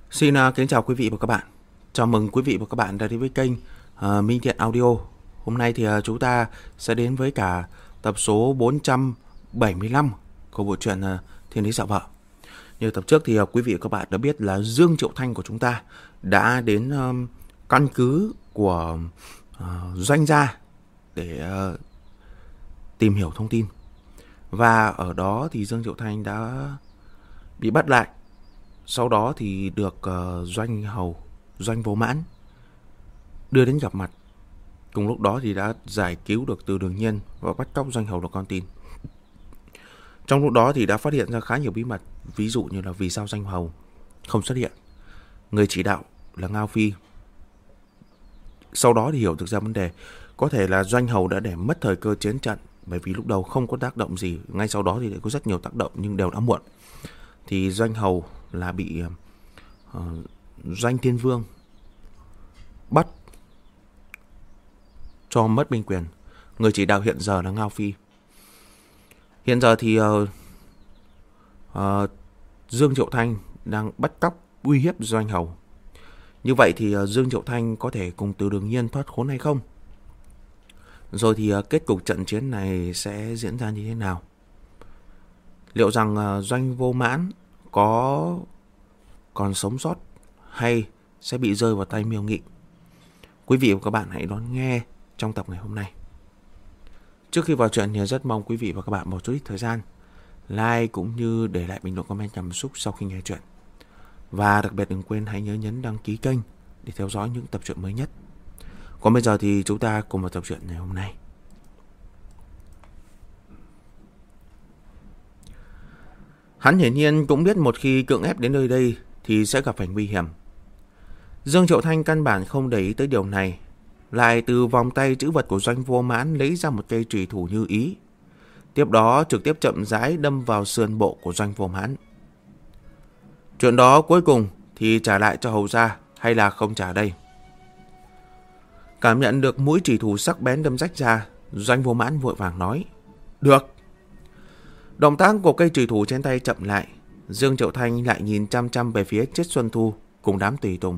Xin kính chào quý vị và các bạn. Chào mừng quý vị và các bạn đã đến với kênh Minh Thiện Audio. Hôm nay thì chúng ta sẽ đến với cả tập số 475 của bộ truyện Thiên Lý Sợ Vợ. Như tập trước thì quý vị và các bạn đã biết là Dương Triệu Thanh của chúng ta đã đến căn cứ của Doanh gia để tìm hiểu thông tin. Và ở đó thì Dương Triệu Thanh đã bị bắt lại. Sau đó thì được Doanh Hầu, Doanh Vô Mãn đưa đến gặp mặt. Cùng lúc đó thì đã giải cứu được Từ Đường Nhiên và bắt cóc Doanh Hầu là con tin. Trong lúc đó thì đã phát hiện ra khá nhiều bí mật. Ví dụ như là vì sao Doanh Hầu không xuất hiện, người chỉ đạo là Ngao Phi. Sau đó thì hiểu được ra vấn đề, có thể là Doanh Hầu đã để mất thời cơ chiến trận, bởi vì lúc đầu không có tác động gì. Ngay sau đó thì có rất nhiều tác động nhưng đều đã muộn. Thì Doanh Hầu là bị Doanh Thiên Vương bắt cho mất binh quyền. Người chỉ đạo hiện giờ là Ngao Phi. Hiện giờ thì Dương Triệu Thanh đang bắt cóc uy hiếp Doanh Hầu. Như vậy thì Dương Triệu Thanh có thể cùng Từ Đường Nhiên thoát khốn hay không? Rồi thì kết cục trận chiến này sẽ diễn ra như thế nào? Liệu rằng Doanh Vô Mãn có còn sống sót hay sẽ bị rơi vào tay Miêu Nghị? Quý vị và các bạn hãy đón nghe trong tập ngày hôm nay. Trước khi vào chuyện thì rất mong quý vị và các bạn một chút ít thời gian like cũng như để lại bình luận comment cảm xúc sau khi nghe chuyện. Và đặc biệt đừng quên hãy nhớ nhấn đăng ký kênh để theo dõi những tập truyện mới nhất. Còn bây giờ thì chúng ta cùng vào tập truyện ngày hôm nay. Hắn hiển nhiên cũng biết một khi cưỡng ép đến nơi đây thì sẽ gặp phải nguy hiểm. Dương Triệu Thanh căn bản không để ý tới điều này, lại từ vòng tay trữ vật của Doanh Vô Mãn lấy ra một cây chùy thủ như ý. Tiếp đó trực tiếp chậm rãi đâm vào sườn bộ của Doanh Vô Mãn. Chuyện đó cuối cùng thì trả lại cho hầu gia hay là không trả đây? Cảm nhận được mũi chùy thủ sắc bén đâm rách ra, Doanh Vô Mãn vội vàng nói: Được. Động tác của cây chùy thủ trên tay chậm lại. Dương Triệu Thanh lại nhìn chăm chăm về phía Triết Xuân Thu cùng đám tùy tùng.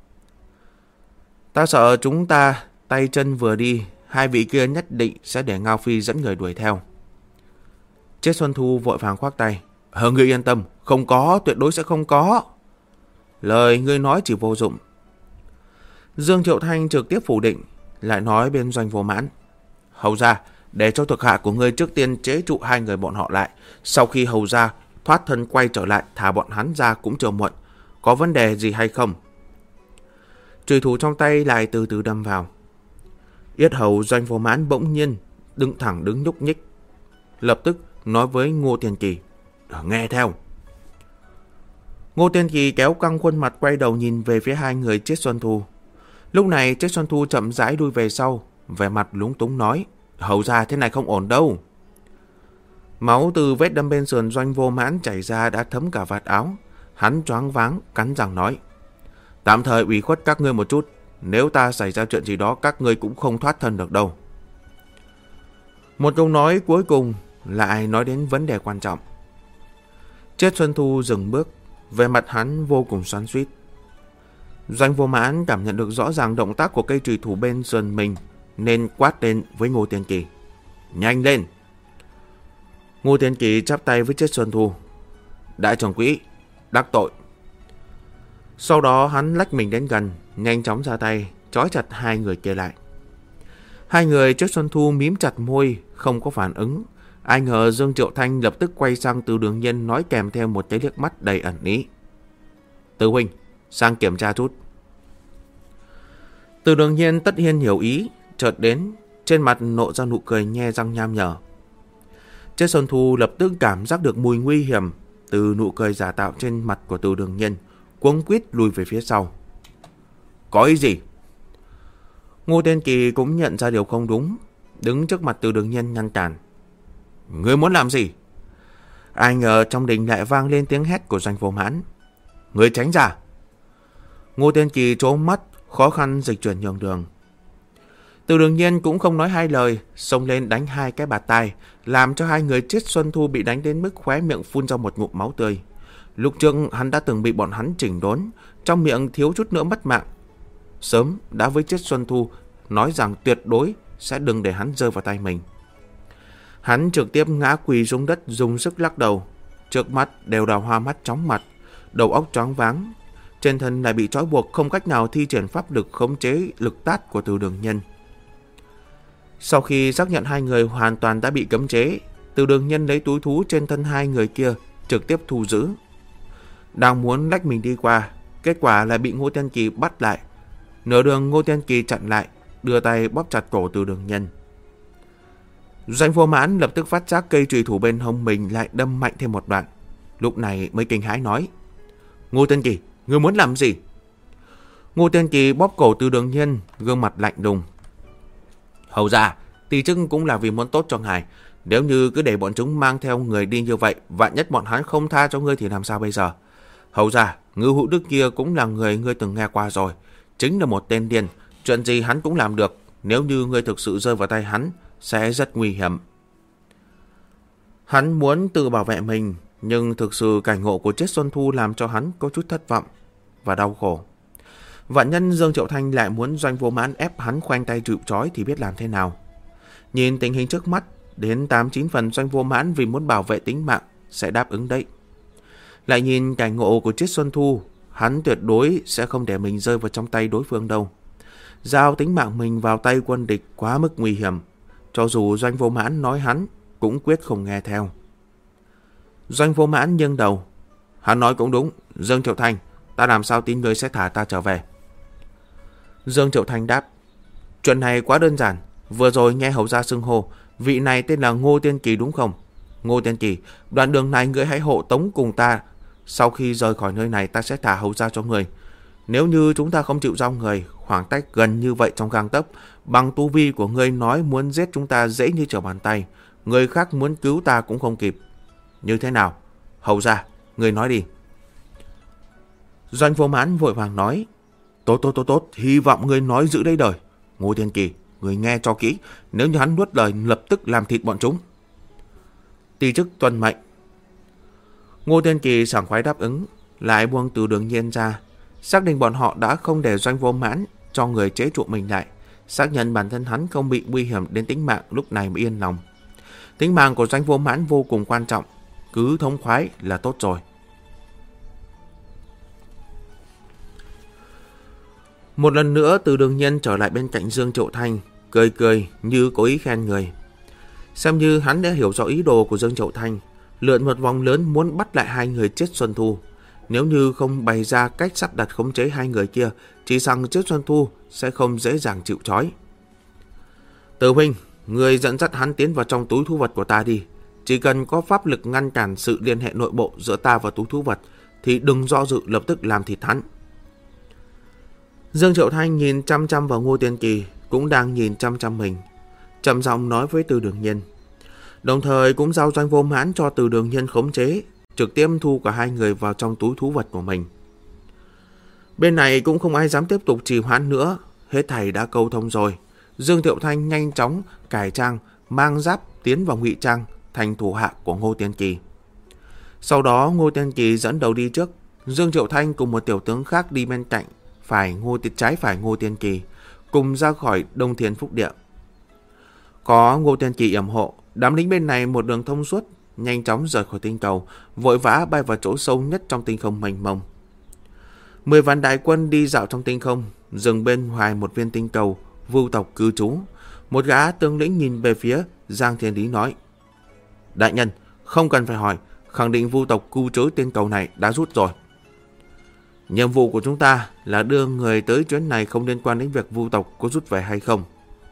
Ta sợ chúng ta tay chân vừa đi, hai vị kia nhất định sẽ để Ngao Phi dẫn người đuổi theo. Triết Xuân Thu vội vàng khoác tay: Ngươi yên tâm, không có, tuyệt đối sẽ không có. Lời ngươi nói chỉ vô dụng. Dương Triệu Thanh trực tiếp phủ định, lại nói bên Doanh Vô Mãn: Hầu gia, để cho thuộc hạ của ngươi trước tiên chế trụ hai người bọn họ lại. Sau khi hầu gia thoát thân quay trở lại, thả bọn hắn ra cũng chưa muộn. Có vấn đề gì hay không? Chùy thủ trong tay lại từ từ đâm vào. Yết hầu Doanh Vô Mãn bỗng nhiên đứng thẳng đứng nhúc nhích, lập tức nói với Ngô Tiền Kỳ: Nghe theo. Ngô Tiền Kỳ kéo căng khuôn mặt quay đầu nhìn về phía hai người Triết Xuân Thu. Lúc này Triết Xuân Thu chậm rãi đuôi về sau, vẻ mặt lúng túng nói: Hầu ra thế này không ổn đâu. Máu từ vết đâm bên sườn Doanh Vô Mãn chảy ra đã thấm cả vạt áo. Hắn choáng váng cắn răng nói: Tạm thời ủy khuất các ngươi một chút, nếu ta xảy ra chuyện gì đó các ngươi cũng không thoát thân được đâu. Một câu nói cuối cùng lại nói đến vấn đề quan trọng. Triết Xuân Thu dừng bước, về mặt hắn vô cùng xoắn xuýt. Doanh Vô Mãn cảm nhận được rõ ràng động tác của cây chùy thủ bên sườn mình, nên quát lên với Ngô Tiền Kỳ: Nhanh lên. Ngô Tiền Kỳ chắp tay với Triết Xuân Thu: Đại trưởng quỹ, đắc tội. Sau đó hắn lách mình đến gần, nhanh chóng ra tay trói chặt hai người kia lại. Hai người Triết Xuân Thu mím chặt môi, không có phản ứng. Ai ngờ Dương Triệu Thanh lập tức quay sang Từ Đường Nhiên, nói kèm theo một cái liếc mắt đầy ẩn ý: Từ huynh, sang kiểm tra chút. Từ Đường Nhiên tất nhiên hiểu ý, chợt đến, trên mặt nộ ra nụ cười nhe răng nham nhở. Triết Xuân Thu lập tức cảm giác được mùi nguy hiểm từ nụ cười giả tạo trên mặt của Từ Đường Nhiên, cuống quýt lùi về phía sau. Có ý gì? Ngô Tiên Kỳ cũng nhận ra điều không đúng, đứng trước mặt Từ Đường Nhiên ngăn cản. Ngươi muốn làm gì? Ai ngờ trong đình lại vang lên tiếng hét của Doanh Vô Mãn. Ngươi tránh ra. Ngô Tiên Kỳ trố mắt, khó khăn dịch chuyển nhường đường. Từ Đường Nhiên cũng không nói hai lời, xông lên đánh hai cái bạt tai, làm cho hai người Triết Xuân Thu bị đánh đến mức khóe miệng phun ra một ngụm máu tươi. Lúc trước hắn đã từng bị bọn hắn chỉnh đốn, trong miệng thiếu chút nữa mất mạng. Sớm đã với chết Xuân Thu nói rằng tuyệt đối sẽ đừng để hắn rơi vào tay mình. Hắn trực tiếp ngã quỳ xuống đất dùng sức lắc đầu. Trước mắt đều là hoa mắt chóng mặt, đầu óc choáng váng. Trên thân lại bị trói buộc, không cách nào thi triển pháp lực khống chế lực tát của Từ Đường Nhân. Sau khi xác nhận hai người hoàn toàn đã bị cấm chế, Từ Đường Nhân lấy túi thú trên thân hai người kia trực tiếp thu giữ. Đang muốn lách mình đi qua, kết quả là bị Ngô Tiên Kỳ bắt lại. Nửa đường Ngô Tiên Kỳ chặn lại, đưa tay bóp chặt cổ Từ Đường Nhân. Doanh Vô Mãn lập tức phát giác cây chùy thủ bên hông mình lại đâm mạnh thêm một đoạn. Lúc này mới kinh hãi nói: Ngô Tiên Kỳ, ngươi muốn làm gì? Ngô Tiên Kỳ bóp cổ Từ Đường Nhân, gương mặt lạnh lùng: Hầu ra, tỷ chức cũng là vì muốn tốt cho ngài. Nếu như cứ để bọn chúng mang theo người đi như vậy, vạn nhất bọn hắn không tha cho ngươi thì làm sao bây giờ? Hầu ra, Ngưu Hữu Đức kia cũng là người ngươi từng nghe qua rồi. Chính là một tên điên, chuyện gì hắn cũng làm được. Nếu như ngươi thực sự rơi vào tay hắn, sẽ rất nguy hiểm. Hắn muốn tự bảo vệ mình, nhưng thực sự cảnh ngộ của chết Xuân Thu làm cho hắn có chút thất vọng và đau khổ. Vạn nhân Dương Triệu Thanh lại muốn Doanh Vô Mãn ép hắn khoanh tay chịu trói thì biết làm thế nào. Nhìn tình hình trước mắt, đến 8-9 phần Doanh Vô Mãn vì muốn bảo vệ tính mạng sẽ đáp ứng đấy. Lại nhìn cảnh ngộ của chết Xuân Thu, hắn tuyệt đối sẽ không để mình rơi vào trong tay đối phương đâu. Giao tính mạng mình vào tay quân địch quá mức nguy hiểm. Cho dù Doanh Vô Mãn nói hắn, cũng quyết không nghe theo. Doanh Vô Mãn nghiêng đầu. Hắn nói cũng đúng, Dương Triệu Thanh, ta làm sao tin ngươi sẽ thả ta trở về? Dương Triệu Thanh đáp: Chuyện này quá đơn giản. Vừa rồi nghe hầu gia xưng hô, vị này tên là Ngô Tiên Kỳ đúng không? Ngô Tiên Kỳ, đoạn đường này ngươi hãy hộ tống cùng ta. Sau khi rời khỏi nơi này ta sẽ thả hầu gia cho ngươi. Nếu như chúng ta không chịu giao người, khoảng cách gần như vậy trong gang tấc, bằng tu vi của ngươi nói muốn giết chúng ta dễ như trở bàn tay, người khác muốn cứu ta cũng không kịp. Như thế nào? Hầu gia, ngươi nói đi. Doanh Vô Mãn vội vàng nói: Tốt, hy vọng ngươi nói giữ đây đời. Ngô Tiên Kỳ, ngươi nghe cho kỹ, nếu như hắn nuốt lời lập tức làm thịt bọn chúng. Ti chức tuân mệnh. Ngô Tiên Kỳ sảng khoái đáp ứng, lại buông Từ Đường Nhiên ra, xác định bọn họ đã không để Doanh Vô Mãn cho người chế trụ mình lại, xác nhận bản thân hắn không bị nguy hiểm đến tính mạng, lúc này mới yên lòng. Tính mạng của Doanh Vô Mãn vô cùng quan trọng, cứ thống khoái là tốt rồi. Một lần nữa Từ Đường Nhân trở lại bên cạnh Dương Triệu Thanh, cười như có ý khen người. Xem như hắn đã hiểu rõ ý đồ của Dương Triệu Thanh, lượn một vòng lớn muốn bắt lại hai người chết Xuân Thu. Nếu như không bày ra cách sắp đặt khống chế hai người kia, chỉ rằng chết Xuân Thu sẽ không dễ dàng chịu trói. Từ huynh, người dẫn dắt hắn tiến vào trong túi thú vật của ta đi. Chỉ cần có pháp lực ngăn cản sự liên hệ nội bộ giữa ta và túi thú vật, thì đừng do dự, lập tức làm thịt hắn. Dương Triệu Thanh nhìn chăm chăm vào Ngô Tiên Kỳ, cũng đang nhìn chăm chăm mình, trầm giọng nói với Từ Đường Nhân, đồng thời cũng giao Doanh Vô Mãn cho Từ Đường Nhân khống chế, trực tiếp thu cả hai người vào trong túi thú vật của mình. Bên này cũng không ai dám tiếp tục trì hoãn nữa, hết thảy đã câu thông rồi. Dương Triệu Thanh nhanh chóng cải trang, mang giáp tiến vào ngụy trang thành thủ hạ của Ngô Tiên Kỳ. Sau đó Ngô Tiên Kỳ dẫn đầu đi trước, Dương Triệu Thanh cùng một tiểu tướng khác đi bên cạnh, trái phải Ngô Tiên Kỳ, cùng ra khỏi Đông Thiên Phúc Địa. Có Ngô Tiên Kỳ yểm hộ, đám lính bên này một đường thông suốt, nhanh chóng rời khỏi tinh cầu, vội vã bay vào chỗ sâu nhất trong tinh không mênh mông. 10 vạn đại quân đi dạo trong tinh không, dừng bên ngoài một viên tinh cầu vưu tộc cư trú. Một gã tướng lĩnh nhìn về phía Giang Thiên Lý nói: Đại nhân, không cần phải hỏi, khẳng định vưu tộc cư trú tinh cầu này đã rút rồi. Nhiệm vụ của chúng ta là đưa người tới chuyến này không liên quan đến việc vưu tộc có rút về hay không.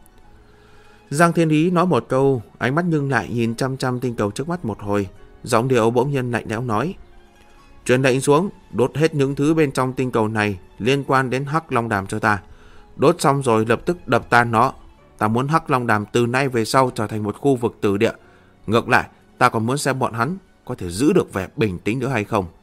Giang Thiên Lý nói một câu, ánh mắt nhưng lại nhìn chăm chăm tinh cầu trước mắt một hồi, giọng điệu bỗng nhiên lạnh lẽo nói: Truyền lệnh xuống, đốt hết những thứ bên trong tinh cầu này liên quan đến Hắc Long Đàm cho ta. Đốt xong rồi lập tức đập tan nó. Ta muốn Hắc Long Đàm từ nay về sau trở thành một khu vực tử địa. Ngược lại, ta còn muốn xem bọn hắn có thể giữ được vẻ bình tĩnh nữa hay không.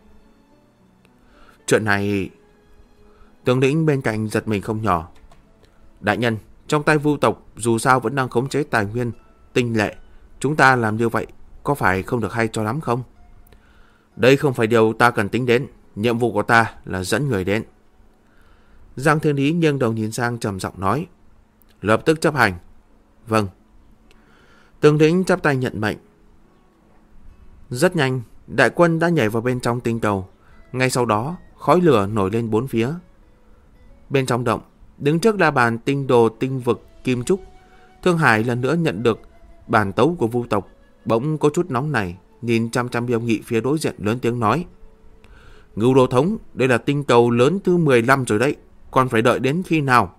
Chuyện này... Tướng lĩnh bên cạnh giật mình không nhỏ. Đại nhân, trong tay vưu tộc dù sao vẫn đang khống chế tài nguyên tinh lệ. Chúng ta làm như vậy có phải không được hay cho lắm không? Đây không phải điều ta cần tính đến. Nhiệm vụ của ta là dẫn người đến. Giang Thiên Lý nghiêng đầu nhìn sang trầm giọng nói. Lập tức chấp hành. Vâng. Tướng lĩnh chắp tay nhận mệnh. Rất nhanh, đại quân đã nhảy vào bên trong tinh cầu. Ngay sau đó, khói lửa nổi lên bốn phía. Bên trong động, đứng trước la bàn tinh đồ tinh vực Kim Trúc, Thương Hải lần nữa nhận được bản tấu của Vu tộc, bỗng có chút nóng này, nhìn chăm chăm Miêu Nghị phía đối diện lớn tiếng nói. Ngưu Đô Thống, đây là tinh cầu lớn thứ 15 rồi đấy, còn phải đợi đến khi nào?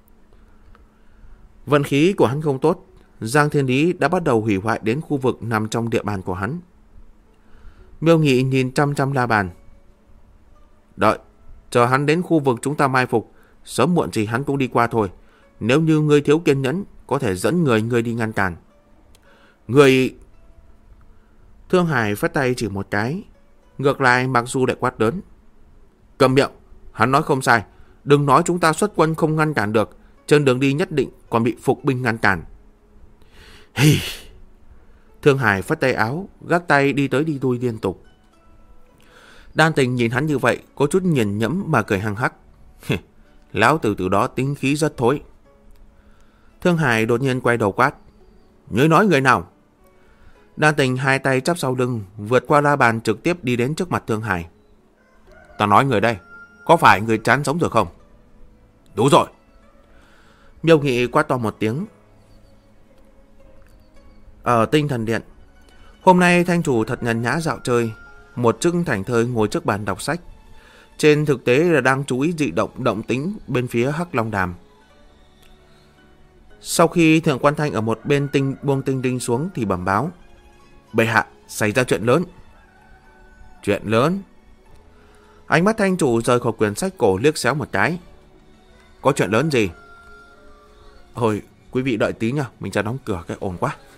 Vận khí của hắn không tốt, Giang Thiên Lý đã bắt đầu hủy hoại đến khu vực nằm trong địa bàn của hắn. Miêu Nghị nhìn chăm chăm la bàn. Đợi, chờ hắn đến khu vực chúng ta mai phục, sớm muộn gì hắn cũng đi qua thôi. Nếu như ngươi thiếu kiên nhẫn, có thể dẫn ngươi đi ngăn cản. Ngươi... Thương Hải phất tay chỉ một cái. Ngược lại mặc dù lại quát lớn. Cầm miệng, hắn nói không sai. Đừng nói chúng ta xuất quân không ngăn cản được. Trên đường đi nhất định còn bị phục binh ngăn cản. Hì... Thương Hải phất tay áo, gác tay đi tới đi lui liên tục. Đan Tình nhìn hắn như vậy, có chút nghiền nhẫm mà cười hăng hắc. Lão tử từ đó tính khí rất thối. Thương Hải đột nhiên quay đầu quát. Ngươi nói người nào? Đan Tình hai tay chắp sau lưng, vượt qua la bàn trực tiếp đi đến trước mặt Thương Hải. Ta nói người đây, có phải người chán sống rồi không? Đúng rồi. Miêu Nghị quát to một tiếng. Ở Tinh Thần Điện, hôm nay thanh chủ thật nhàn nhã dạo chơi, một chức thảnh thơi ngồi trước bàn đọc sách. Trên thực tế là đang chú ý dị động tĩnh bên phía Hắc Long Đàm. Sau khi Thượng Quan Thanh ở một bên buông tinh đinh xuống thì bẩm báo. Bệ hạ, xảy ra chuyện lớn. Chuyện lớn? Ánh mắt thanh chủ rời khỏi quyển sách cổ liếc xéo một cái. Có chuyện lớn gì? Thôi, quý vị đợi tí nha, mình ra đóng cửa cái ồn quá.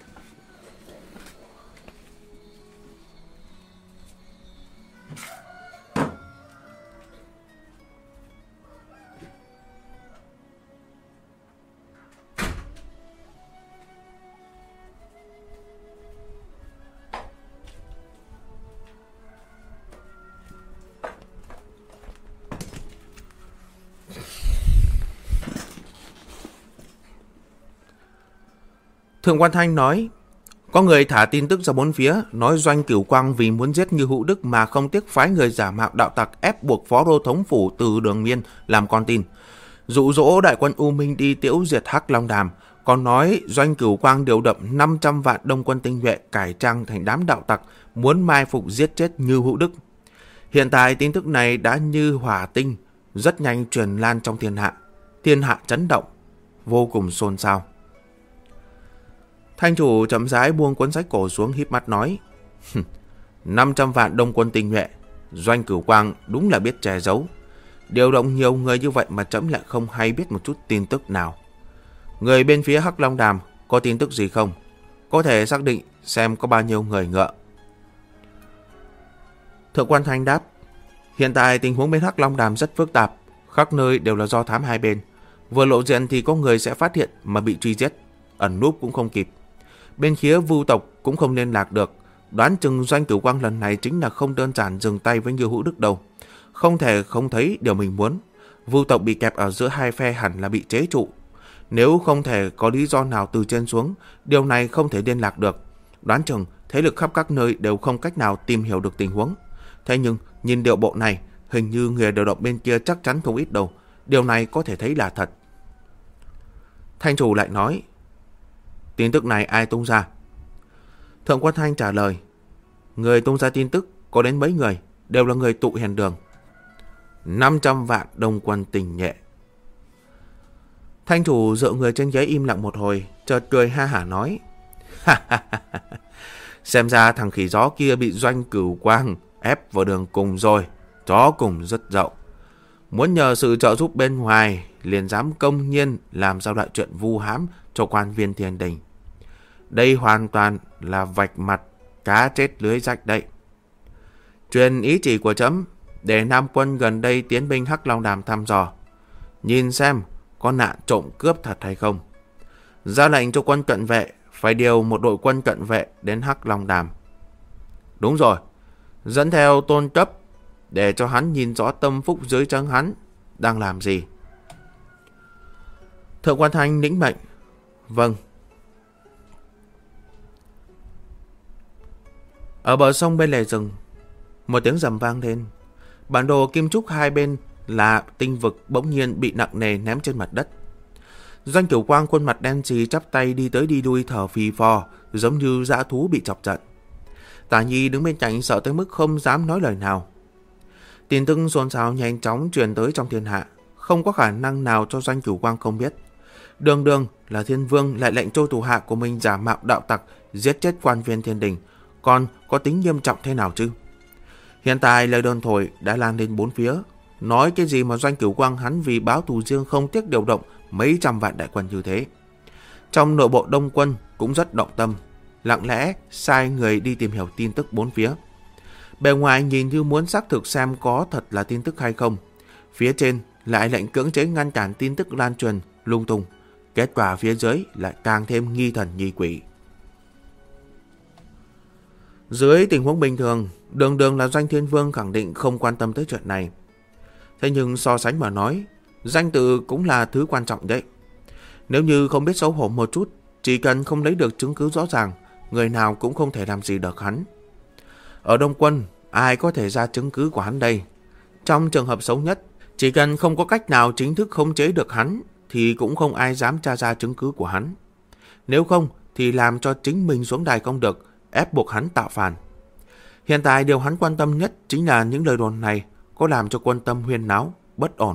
Thượng Quan Thanh nói, có người thả tin tức ra bốn phía, nói Doanh Cửu Quang vì muốn giết Như Hữu Đức mà không tiếc phái người giả mạo đạo tặc ép buộc Phó Đô Thống Phủ Từ Đường Miên làm con tin, dụ dỗ đại quân U Minh đi tiễu diệt Hắc Long Đàm, còn nói Doanh Cửu Quang điều động 500 vạn đông quân tinh nhuệ cải trang thành đám đạo tặc muốn mai phục giết chết Như Hữu Đức. Hiện tại tin tức này đã như hỏa tinh, rất nhanh truyền lan trong thiên hạ chấn động, vô cùng xôn xao. Thanh chủ chậm rãi buông cuốn sách cổ xuống híp mắt nói. 500 vạn đông quân tinh nhuệ, Doanh Cửu Quang đúng là biết che giấu. Điều động nhiều người như vậy mà trẫm lại không hay biết một chút tin tức nào. Người bên phía Hắc Long Đàm có tin tức gì không? Có thể xác định xem có bao nhiêu người ngựa. Thượng Quan Thanh đáp. Hiện tại tình huống bên Hắc Long Đàm rất phức tạp, khắp nơi đều là do thám hai bên. Vừa lộ diện thì có người sẽ phát hiện mà bị truy giết, ẩn núp cũng không kịp. Bên phía Vu tộc cũng không liên lạc được. Đoán chừng Doanh Cửu Quang lần này chính là không đơn giản dừng tay với Như Hữu Đức đâu. Không thể không thấy điều mình muốn. Vu tộc bị kẹp ở giữa hai phe hẳn là bị chế trụ. Nếu không thể có lý do nào từ trên xuống, điều này không thể liên lạc được. Đoán chừng thế lực khắp các nơi đều không cách nào tìm hiểu được tình huống. Thế nhưng nhìn điệu bộ này, hình như người điều động bên kia chắc chắn không ít đâu. Điều này có thể thấy là thật. Thanh chủ lại nói. Tin tức này ai tung ra? Thượng Quan Thanh trả lời. Người tung ra tin tức có đến mấy người, đều là người tụ hiền đường. 500 vạn đông quân tinh nhuệ. Thanh chủ dựa người trên ghế im lặng một hồi, chợt cười ha hả nói. Xem ra thằng khỉ gió kia bị Doanh Cửu Quang ép vào đường cùng rồi, chó cùng rất dậu. Muốn nhờ sự trợ giúp bên ngoài, liền dám công nhiên làm ra loại chuyện vu hãm cho quan viên thiên đình. Đây hoàn toàn là vạch mặt cá chết lưới rách đấy. Truyền ý chỉ của trẫm để Nam quân gần đây tiến binh Hắc Long Đàm thăm dò, nhìn xem có nạn trộm cướp thật hay không. Ra lệnh cho quân cận vệ phải điều một đội quân cận vệ đến Hắc Long Đàm. Đúng rồi, dẫn theo tôn cấp để cho hắn nhìn rõ tâm phúc dưới trướng hắn đang làm gì. Thượng quan Thanh lĩnh mệnh. Vâng. Ở bờ sông bên lề rừng, một tiếng rầm vang lên. Bản đồ kim trúc hai bên là tinh vực bỗng nhiên bị nặng nề ném trên mặt đất. Doanh Cửu Quang khuôn mặt đen sì chắp tay đi tới đi lui thở phì phò, giống như dã thú bị chọc giận. Tả Nhi đứng bên cạnh sợ tới mức không dám nói lời nào. Tin tức xôn xao nhanh chóng truyền tới trong thiên hạ, không có khả năng nào cho Doanh Cửu Quang không biết. Đường đường là Thiên Vương lại lệnh cho thủ hạ của mình giả mạo đạo tặc giết chết quan viên thiên đình, còn có tính nghiêm trọng thế nào chứ? Hiện tại lời đồn thổi đã lan lên bốn phía, nói cái gì mà Doanh Cửu Quang hắn vì báo thù riêng không tiếc điều động mấy trăm vạn đại quân như thế. Trong nội bộ Đông quân cũng rất động tâm, lặng lẽ sai người đi tìm hiểu tin tức bốn phía. Bề ngoài nhìn như muốn xác thực xem có thật là tin tức hay không, phía trên lại lệnh cưỡng chế ngăn cản tin tức lan truyền lung tung. Kết quả phía dưới lại càng thêm nghi thần nghi quỷ. Dưới tình huống bình thường, đường đường là Doanh Thiên Vương khẳng định không quan tâm tới chuyện này. Thế nhưng so sánh mà nói, danh tự cũng là thứ quan trọng đấy. Nếu như không biết xấu hổ một chút, chỉ cần không lấy được chứng cứ rõ ràng, người nào cũng không thể làm gì được hắn. Ở Đông quân, ai có thể ra chứng cứ của hắn đây? Trong trường hợp xấu nhất, chỉ cần không có cách nào chính thức khống chế được hắn, thì cũng không ai dám tra ra chứng cứ của hắn. Nếu không, thì làm cho chính mình xuống đài không được, ép buộc hắn tạo phản. Hiện tại điều hắn quan tâm nhất chính là những lời đồn này có làm cho quân tâm huyên náo, bất ổn.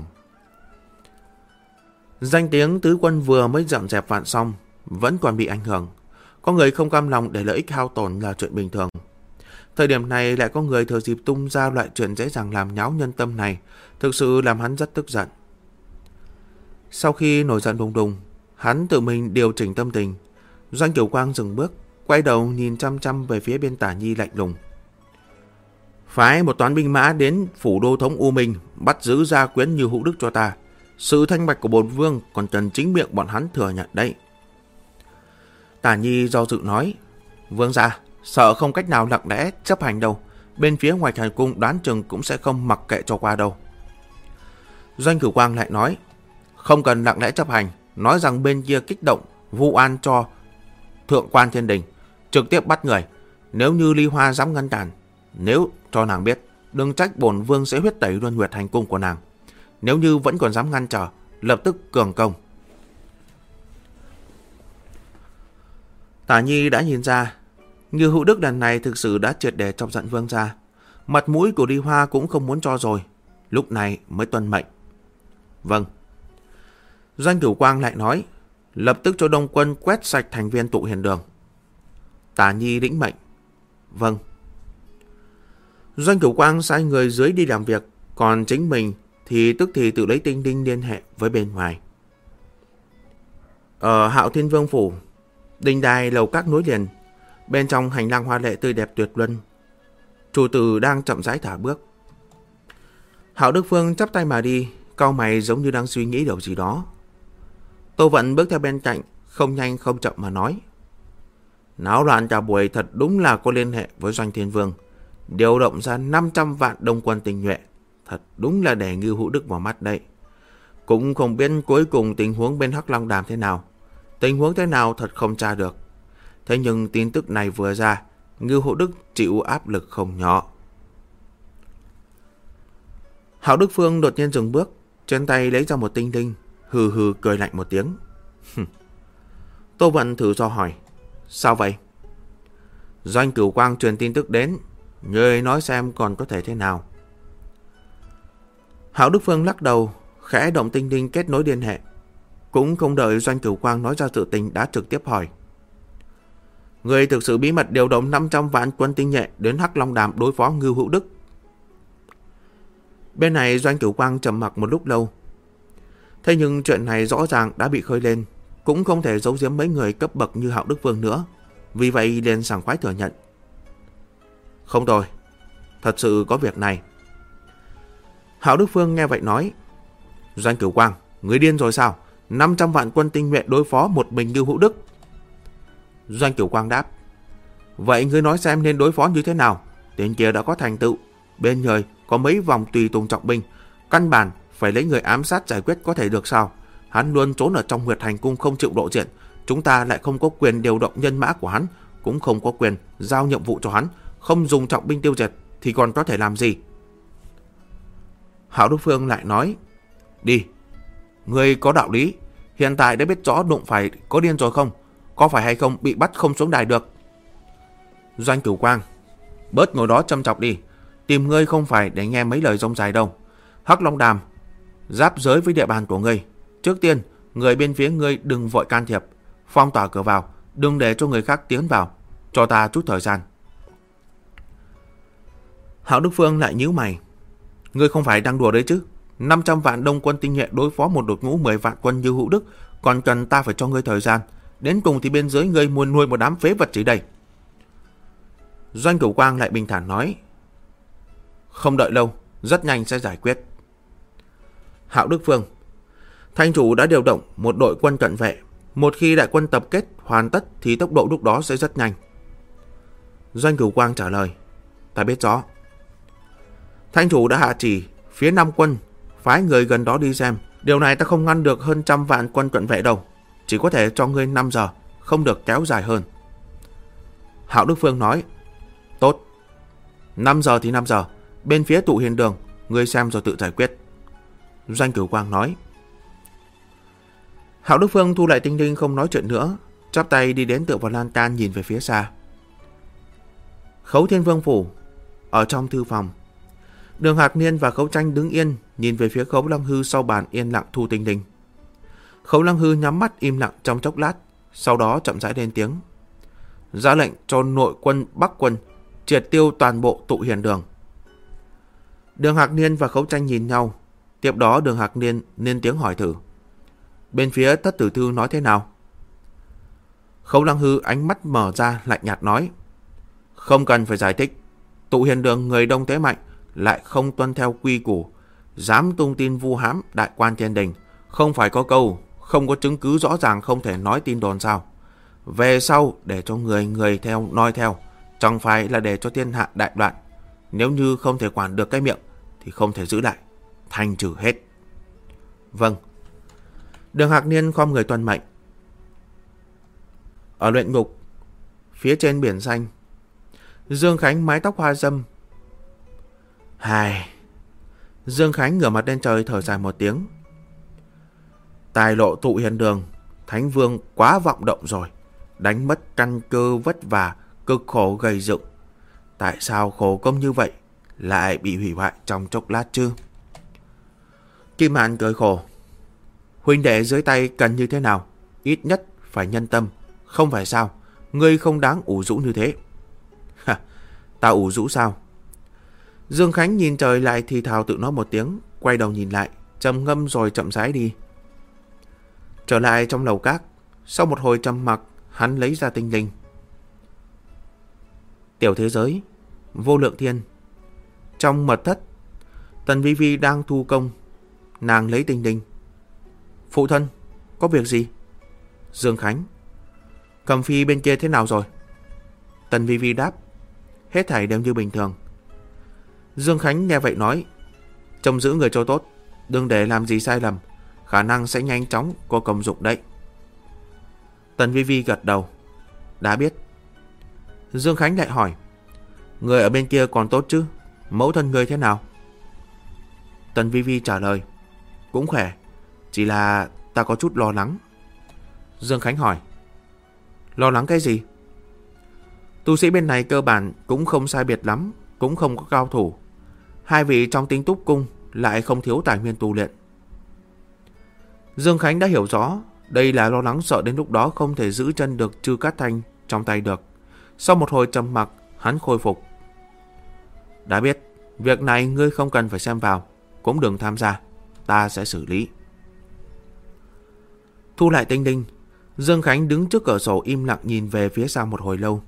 Danh tiếng tứ quân vừa mới dọn dẹp vạn xong, vẫn còn bị ảnh hưởng. Có người không cam lòng để lợi ích hao tổn là chuyện bình thường. Thời điểm này lại có người thừa dịp tung ra loại chuyện dễ dàng làm nháo nhân tâm này, thực sự làm hắn rất tức giận. Sau khi nổi giận đùng đùng, hắn tự mình điều chỉnh tâm tình. Doanh Cửu Quang dừng bước, quay đầu nhìn chăm chăm về phía bên Tả Nhi lạnh lùng. Phái một toán binh mã đến phủ đô thống U Minh, bắt giữ gia quyến Như Hữu Đức cho ta. Sự thanh bạch của bổn vương còn cần chính miệng bọn hắn thừa nhận đấy. Tả Nhi do dự nói. Vương gia, sợ không cách nào lặng lẽ chấp hành đâu. Bên phía ngoài thành cung đoán chừng cũng sẽ không mặc kệ cho qua đâu. Doanh Cửu Quang lại nói. Không cần lặng lẽ chấp hành, nói rằng bên kia kích động, vu oan cho thượng quan thiên đình, trực tiếp bắt người. Nếu như Ly Hoa dám ngăn cản, nếu cho nàng biết, đừng trách bổn vương sẽ huyết tẩy luân huyệt hành cung của nàng. Nếu như vẫn còn dám ngăn trở, lập tức cường công. Tả Nhi đã nhìn ra, Như Hữu Đức lần này thực sự đã triệt để chọc giận vương gia. Mặt mũi của Ly Hoa cũng không muốn cho rồi, lúc này mới tuân mệnh. Vâng. Doanh Cửu Quang lại nói, lập tức cho Đông quân quét sạch thành viên tụ hiền đường. Tả Nhi lĩnh mệnh. Vâng. Doanh Cửu Quang sai người dưới đi làm việc, còn chính mình thì tức thì tự lấy tinh đinh liên hệ với bên ngoài. Ở Hạo Thiên Vương phủ, đình đài lầu các nối liền, bên trong hành lang hoa lệ tươi đẹp tuyệt luân, chủ tử đang chậm rãi thả bước. Hạo Đức Phương chắp tay mà đi, cau mày giống như đang suy nghĩ điều gì đó. Tô Vận bước theo bên cạnh, không nhanh không chậm mà nói. Náo loạn cả buổi thật đúng là có liên hệ với Doanh Thiên Vương. Điều động ra 500 vạn đông quân tinh nhuệ. Thật đúng là để Ngưu Hữu Đức vào mắt đấy. Cũng không biết cuối cùng tình huống bên Hắc Long Đàm thế nào. Tình huống thế nào thật không tra được. Thế nhưng tin tức này vừa ra, Ngưu Hữu Đức chịu áp lực không nhỏ. Hạo Đức Phương đột nhiên dừng bước, trên tay lấy ra một tinh linh, hừ hừ cười lạnh một tiếng. Tô Vận thử do hỏi. Sao vậy? Doanh Cửu Quang truyền tin tức đến, người nói xem còn có thể thế nào. Hạo Đức Phương lắc đầu, khẽ động tinh linh kết nối liên hệ. Cũng không đợi Doanh Cửu Quang nói ra sự tình đã trực tiếp hỏi. Người thực sự bí mật điều động 500 vạn quân tinh nhuệ đến Hắc Long Đàm đối phó Ngưu Hữu Đức. Bên này Doanh Cửu Quang trầm mặc một lúc lâu. Thế nhưng chuyện này rõ ràng đã bị khơi lên, cũng không thể giấu giếm mấy người cấp bậc như Hạo Đức Phương nữa. Vì vậy liền sảng khoái thừa nhận. Không rồi, thật sự có việc này. Hạo Đức Phương nghe vậy nói. Doanh Cửu Quang, người điên rồi sao? 500 vạn quân tinh nhuệ đối phó một mình Ngưu Hữu Đức. Doanh Cửu Quang đáp. Vậy ngươi nói xem nên đối phó như thế nào? Tên kia đã có thành tựu, bên người có mấy vòng tùy tùng trọng binh, căn bản phải lấy người ám sát giải quyết có thể được sao? Hắn luôn trốn ở trong Nguyệt Hành Cung không chịu lộ diện, chúng ta lại không có quyền điều động nhân mã của hắn, cũng không có quyền giao nhiệm vụ cho hắn, không dùng trọng binh tiêu diệt thì còn có thể làm gì? Hạo Đức Phương lại nói, đi, ngươi có đạo lý, hiện tại đã biết rõ đụng phải có điên rồi không? Có phải hay không bị bắt không xuống đài được? Doanh Cửu Quang, bớt ngồi đó châm chọc đi, tìm ngươi không phải để nghe mấy lời rông dài đâu. Hắc Long Đàm giáp giới với địa bàn của ngươi, trước tiên người bên phía ngươi đừng vội can thiệp, phong tỏa cửa vào, đừng để cho người khác tiến vào, cho ta chút thời gian. Hạo Đức Phương lại nhíu mày, ngươi không phải đang đùa đấy chứ? 500 vạn đông quân tinh nhuệ đối phó một đội ngũ 10 vạn quân như Hữu Đức, còn cần ta phải cho ngươi thời gian, đến cùng thì bên dưới ngươi muốn nuôi một đám phế vật gì đây? Doanh Cửu Quang lại bình thản nói, không đợi lâu, rất nhanh sẽ giải quyết. Hạo Đức Phương, Thanh chủ đã điều động một đội quân cận vệ, một khi đại quân tập kết hoàn tất thì tốc độ lúc đó sẽ rất nhanh. Doanh Cửu Quang trả lời, ta biết rõ. Thanh chủ đã hạ chỉ phía Nam quân phái người gần đó đi xem, điều này ta không ngăn được hơn 100 vạn quân cận vệ đâu, chỉ có thể cho ngươi 5 giờ, không được kéo dài hơn. Hạo Đức Phương nói, tốt, 5 giờ thì 5 giờ, bên phía Tụ Hiền Đường, ngươi xem rồi tự giải quyết. Doanh Cửu Quang nói. Hạo Đức Phương thu lại tinh linh không nói chuyện nữa, chắp tay đi đến tựa vào lan can nhìn về phía xa. Khấu Thiên Vương phủ, ở trong thư phòng, Đường Hạc Niên và Khấu Tranh đứng yên nhìn về phía Khấu Lăng Hư sau bàn yên lặng thu tinh linh. Khấu Lăng Hư nhắm mắt im lặng trong chốc lát, sau đó chậm rãi lên tiếng, ra lệnh cho nội quân Bắc quân triệt tiêu toàn bộ Tụ Hiền Đường. Đường Hạc Niên và Khấu Tranh nhìn nhau, tiếp đó Đường Hạc Niên lên tiếng hỏi thử, bên phía Thất Tử Thư nói thế nào? Khấu Lăng Hư ánh mắt mở ra lạnh nhạt nói, không cần phải giải thích, Tụ Hiền Đường người đông thế mạnh, lại không tuân theo quy củ, dám tung tin vu hãm đại quan thiên đình, không phải có câu không có chứng cứ rõ ràng không thể nói tin đồn sao? Về sau để cho người theo noi theo, chẳng phải là để cho thiên hạ đại loạn. Nếu như không thể quản được cái miệng thì không thể giữ lại, thanh trừ hết. Vâng. Đường Hạc Niên khom người tuân mệnh. Ở luyện ngục, phía trên biển xanh, Dương Khánh mái tóc hoa râm. Dương Khánh ngửa mặt lên trời thở dài một tiếng. Tài lộ Tụ Hiền Đường, Thánh Vương quá vọng động rồi, đánh mất căn cơ vất vả, cực khổ gầy dựng. Tại sao khổ công như vậy lại bị hủy hoại trong chốc lát chứ? Kim Hàn cười khổ. Huynh đệ dưới tay cần như thế nào? Ít nhất phải nhân tâm, không phải sao? Ngươi không đáng ủ rũ như thế. Ta ủ rũ sao? Dương Khánh nhìn trời lại thì thào tự nói một tiếng, quay đầu nhìn lại, trầm ngâm rồi chậm rãi đi. Trở lại trong lầu các, sau một hồi trầm mặc, hắn lấy ra tinh linh. Tiểu thế giới, Vô Lượng Thiên. Trong mật thất, Tần Vi Vi đang thu công, nàng lấy tinh linh. Phụ thân, có việc gì? Dương Khánh. Cầm Phi bên kia thế nào rồi? Tần Vi Vi đáp, hết thảy đều như bình thường. Dương Khánh nghe vậy nói, trông giữ người cho tốt, đừng để làm gì sai lầm, khả năng sẽ nhanh chóng có công dụng đấy. Tần Vi Vi gật đầu, đã biết. Dương Khánh lại hỏi, người ở bên kia còn tốt chứ? Mẫu thân người thế nào? Tần Vi Vi trả lời, cũng khỏe, chỉ là ta có chút lo lắng. Dương Khánh hỏi, lo lắng cái gì? Tu sĩ bên này cơ bản cũng không sai biệt lắm, cũng không có cao thủ. Hai vị trong Tinh Túc Cung lại không thiếu tài nguyên tu luyện. Dương Khánh đã hiểu rõ, đây là lo lắng sợ đến lúc đó không thể giữ chân được Trư Cát Thanh trong tay được. Sau một hồi trầm mặc, hắn khôi phục. Đã biết, việc này ngươi không cần phải xem vào, cũng đừng tham gia, ta sẽ xử lý. Thu lại tinh linh, Dương Khánh đứng trước cửa sổ im lặng nhìn về phía sau một hồi lâu.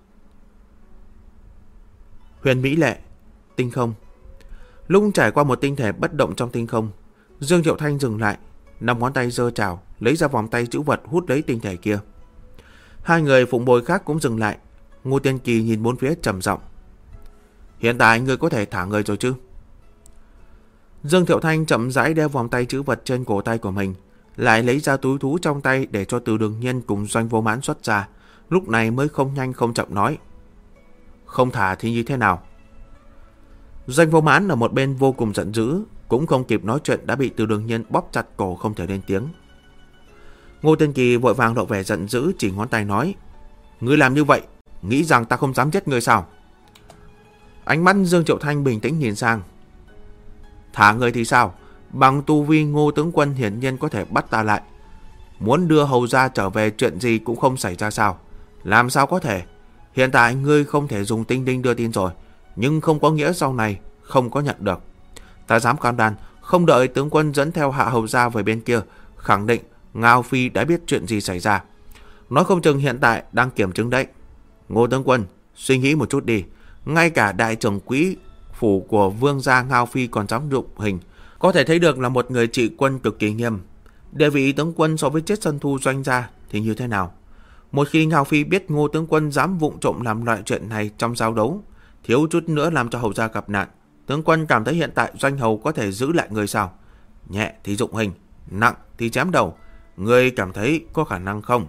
Huyền Mỹ Lệ, tinh không. Lúc trải qua một tinh thể bất động trong tinh không, Dương Triệu Thanh dừng lại, 5 ngón tay giơ chảo, lấy ra vòng tay trữ vật hút lấy tinh thể kia. Hai người phụng bồi khác cũng dừng lại. Ngô Tiên Kỳ nhìn bốn phía trầm giọng, Hiện tại ngươi có thể thả người rồi chứ? Dương Thiệu Thanh chậm rãi đeo vòng tay trữ vật trên cổ tay của mình, lại lấy ra túi thú trong tay để cho Từ Đường Nhiên cùng Doanh Vô Mãn xuất ra. Lúc này mới không nhanh không chậm nói: không thả thì như thế nào? Doanh Vô Mãn ở một bên vô cùng giận dữ, cũng không kịp nói chuyện đã bị Từ Đường Nhiên bóp chặt cổ không thể lên tiếng. Ngô Tiên Kỳ vội vàng lộ vẻ giận dữ, chỉ ngón tay nói: ngươi làm như vậy, nghĩ rằng ta không dám giết ngươi sao? Ánh mắt Dương Triệu Thanh bình tĩnh nhìn sang: thả người thì sao? Bằng tu vi Ngô tướng quân hiển nhiên có thể bắt ta lại. Muốn đưa hầu gia trở về chuyện gì cũng không xảy ra sao? Làm sao có thể? Hiện tại ngươi không thể dùng tinh linh đưa tin rồi, nhưng không có nghĩa sau này không có nhận được. Ta dám cam đoan, không đợi tướng quân dẫn theo hạ hầu gia về bên kia, khẳng định Ngao Phi đã biết chuyện gì xảy ra. Nói không chừng hiện tại đang kiểm chứng đấy. Ngô tướng quân, suy nghĩ một chút đi. Ngay cả đại trưởng quỹ phủ của vương gia Ngao Phi còn dám dụng hình, có thể thấy được là một người trị quân cực kỳ nghiêm. Địa vị tướng quân so với Chết Sơn Thu Doanh gia thì như thế nào? Một khi Ngao Phi biết Ngô tướng quân dám vụng trộm làm loại chuyện này trong giao đấu, thiếu chút nữa làm cho hầu gia gặp nạn, tướng quân cảm thấy hiện tại Doanh hầu có thể giữ lại người sao? Nhẹ thì dụng hình, nặng thì chém đầu. Ngươi cảm thấy có khả năng không?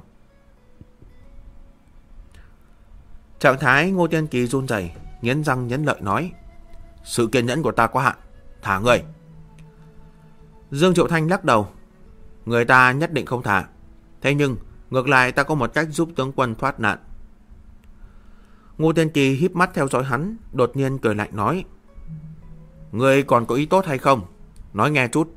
Trạng thái Ngô Tiên Kỳ run rẩy, nghiến răng nghiến lợi nói: sự kiên nhẫn của ta có hạn, thả người. Dương Triệu Thanh lắc đầu: người ta nhất định không thả. Thế nhưng ngược lại ta có một cách giúp tướng quân thoát nạn. Ngô Tiên Kỳ híp mắt theo dõi hắn, đột nhiên cười lạnh nói: ngươi còn có ý tốt hay không? Nói nghe chút.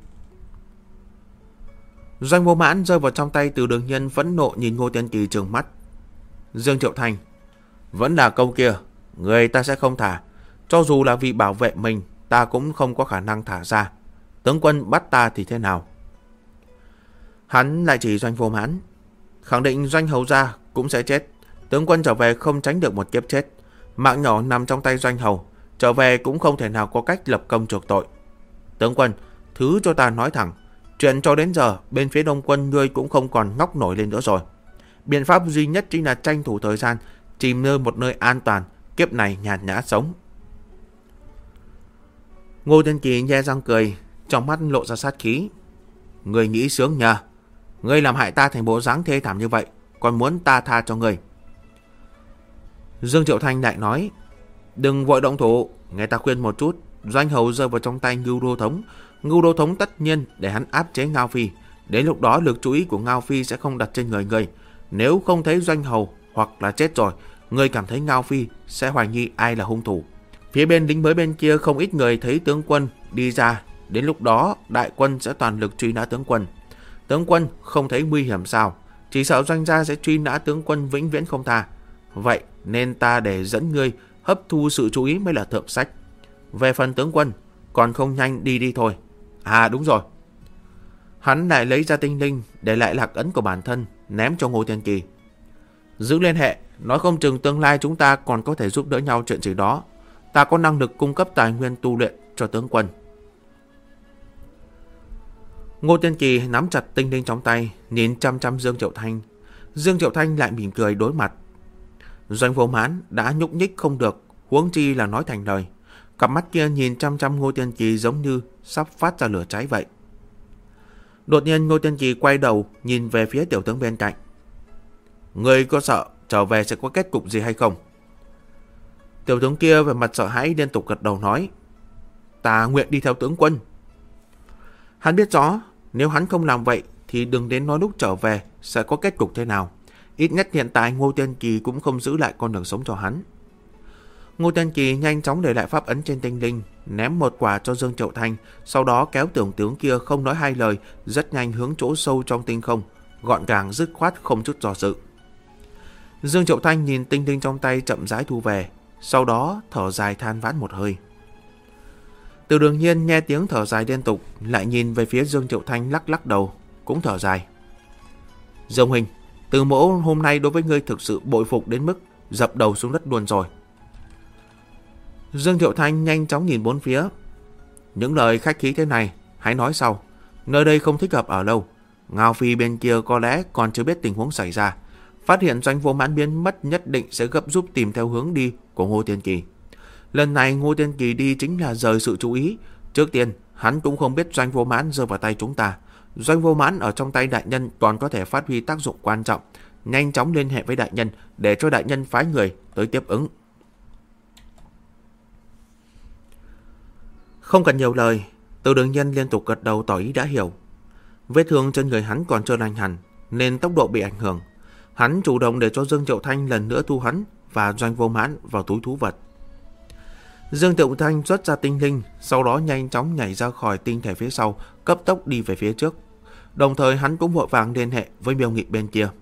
Doanh Vô Mãn rơi vào trong tay Từ Đường Nhiên, phẫn nộ nhìn Ngô Tiên Kỳ trừng mắt. Dương Triệu Thanh: vẫn là câu kia, người ta sẽ không thả. Cho dù là vì bảo vệ mình, ta cũng không có khả năng thả ra. Tướng quân bắt ta thì thế nào? Hắn lại chỉ Doanh Vô Mãn: khẳng định Doanh hầu gia cũng sẽ chết. Tướng quân trở về không tránh được một kiếp chết. Mạng nhỏ nằm trong tay Doanh hầu, trở về cũng không thể nào có cách lập công chuộc tội. Tướng quân, thứ cho ta nói thẳng, chuyện cho đến giờ bên phía Đông quân ngươi cũng không còn ngóc nổi lên nữa rồi. Biện pháp duy nhất chính là tranh thủ thời gian, tìm nơi một nơi an toàn, kiếp này nhàn nhã sống. Ngô Tiên Kỳ nhe răng cười, trong mắt lộ ra sát khí: ngươi nghĩ sướng nhờ? Ngươi làm hại ta thành bộ dáng thê thảm như vậy, còn muốn ta tha cho ngươi? Dương Triệu Thanh lại nói: đừng vội động thủ, nghe ta khuyên một chút. Doanh hầu rơi vào trong tay Ngưu Đô Thống, Ngưu Đô Thống tất nhiên để hắn áp chế Ngao Phi. Đến lúc đó lực chú ý của Ngao Phi sẽ không đặt trên người ngươi. Nếu không thấy Doanh hầu hoặc là chết rồi, ngươi cảm thấy Ngao Phi sẽ hoài nghi ai là hung thủ. Phía bên lính mới bên kia không ít người thấy tướng quân đi ra, đến lúc đó đại quân sẽ toàn lực truy nã tướng quân. Tướng quân không thấy nguy hiểm sao? Chỉ sợ Doanh gia sẽ truy nã tướng quân vĩnh viễn không tha. Vậy nên ta để dẫn ngươi hấp thu sự chú ý mới là thượng sách. Về phần tướng quân, còn không nhanh đi thôi. À đúng rồi. Hắn lại lấy ra tinh linh, để lại lạc ấn của bản thân, ném cho Ngô Tiên Kỳ. Giữ liên hệ, nói không chừng tương lai chúng ta còn có thể giúp đỡ nhau chuyện gì đó. Ta có năng lực cung cấp tài nguyên tu luyện cho tướng quân. Ngô Tiên Kỳ nắm chặt tinh linh trong tay, nhìn chăm chăm Dương Triệu Thanh. Dương Triệu Thanh lại mỉm cười đối mặt. Doanh Vô Mãn đã nhúc nhích không được, huống chi là nói thành lời. Cặp mắt kia nhìn chăm chăm Ngô Tiên Kỳ giống như sắp phát ra lửa cháy vậy. Đột nhiên Ngô Tiên Kỳ quay đầu nhìn về phía tiểu tướng bên cạnh. Ngươi có sợ trở về sẽ có kết cục gì hay không? Tiểu tướng kia về mặt sợ hãi liên tục gật đầu nói: ta nguyện đi theo tướng quân. Hắn biết rõ nếu hắn không làm vậy thì đừng đến nói lúc trở về sẽ có kết cục thế nào. Ít nhất hiện tại Ngô Tiên Kỳ cũng không giữ lại con đường sống cho hắn. Ngô Tiên Kỳ nhanh chóng để lại pháp ấn trên tinh linh, ném một quả cho Dương Triệu Thanh, sau đó kéo tiểu tướng kia không nói hai lời, rất nhanh hướng chỗ sâu trong tinh không, gọn gàng dứt khoát không chút do dự. Dương Triệu Thanh nhìn tinh linh trong tay chậm rãi thu về, sau đó thở dài than vãn một hơi. Từ Đường Nhiên nghe tiếng thở dài liên tục, lại nhìn về phía Dương Triệu Thanh lắc lắc đầu, cũng thở dài. Dương huynh, Từ Mỗ hôm nay đối với ngươi thực sự bội phục đến mức dập đầu xuống đất luôn rồi. Dương Triệu Thanh nhanh chóng nhìn bốn phía. Những lời khách khí thế này hãy nói sau, nơi đây không thích hợp ở lâu. Ngao Phi bên kia có lẽ còn chưa biết tình huống xảy ra, phát hiện Doanh Vô Mãn biến mất nhất định sẽ gấp rút tìm theo hướng đi của Ngô Tiên Kỳ. Lần này Ngô Tiên Kỳ đi chính là rời sự chú ý. Trước tiên, hắn cũng không biết Doanh Vô Mãn rơi vào tay chúng ta. Doanh Vô Mãn ở trong tay đại nhân còn có thể phát huy tác dụng quan trọng. Nhanh chóng liên hệ với đại nhân để cho đại nhân phái người tới tiếp ứng. Không cần nhiều lời, Từ Đường Nhân liên tục gật đầu tỏ ý đã hiểu. Vết thương trên người hắn còn chưa lành hẳn nên tốc độ bị ảnh hưởng. Hắn chủ động để cho Dương Triệu Thanh lần nữa thu hắn và Doanh Vô Mãn vào túi thú vật. Dương Triệu Thanh xuất ra tinh linh, sau đó nhanh chóng nhảy ra khỏi tinh thể phía sau, cấp tốc đi về phía trước. Đồng thời hắn cũng vội vàng liên hệ với Miêu Nghị bên kia.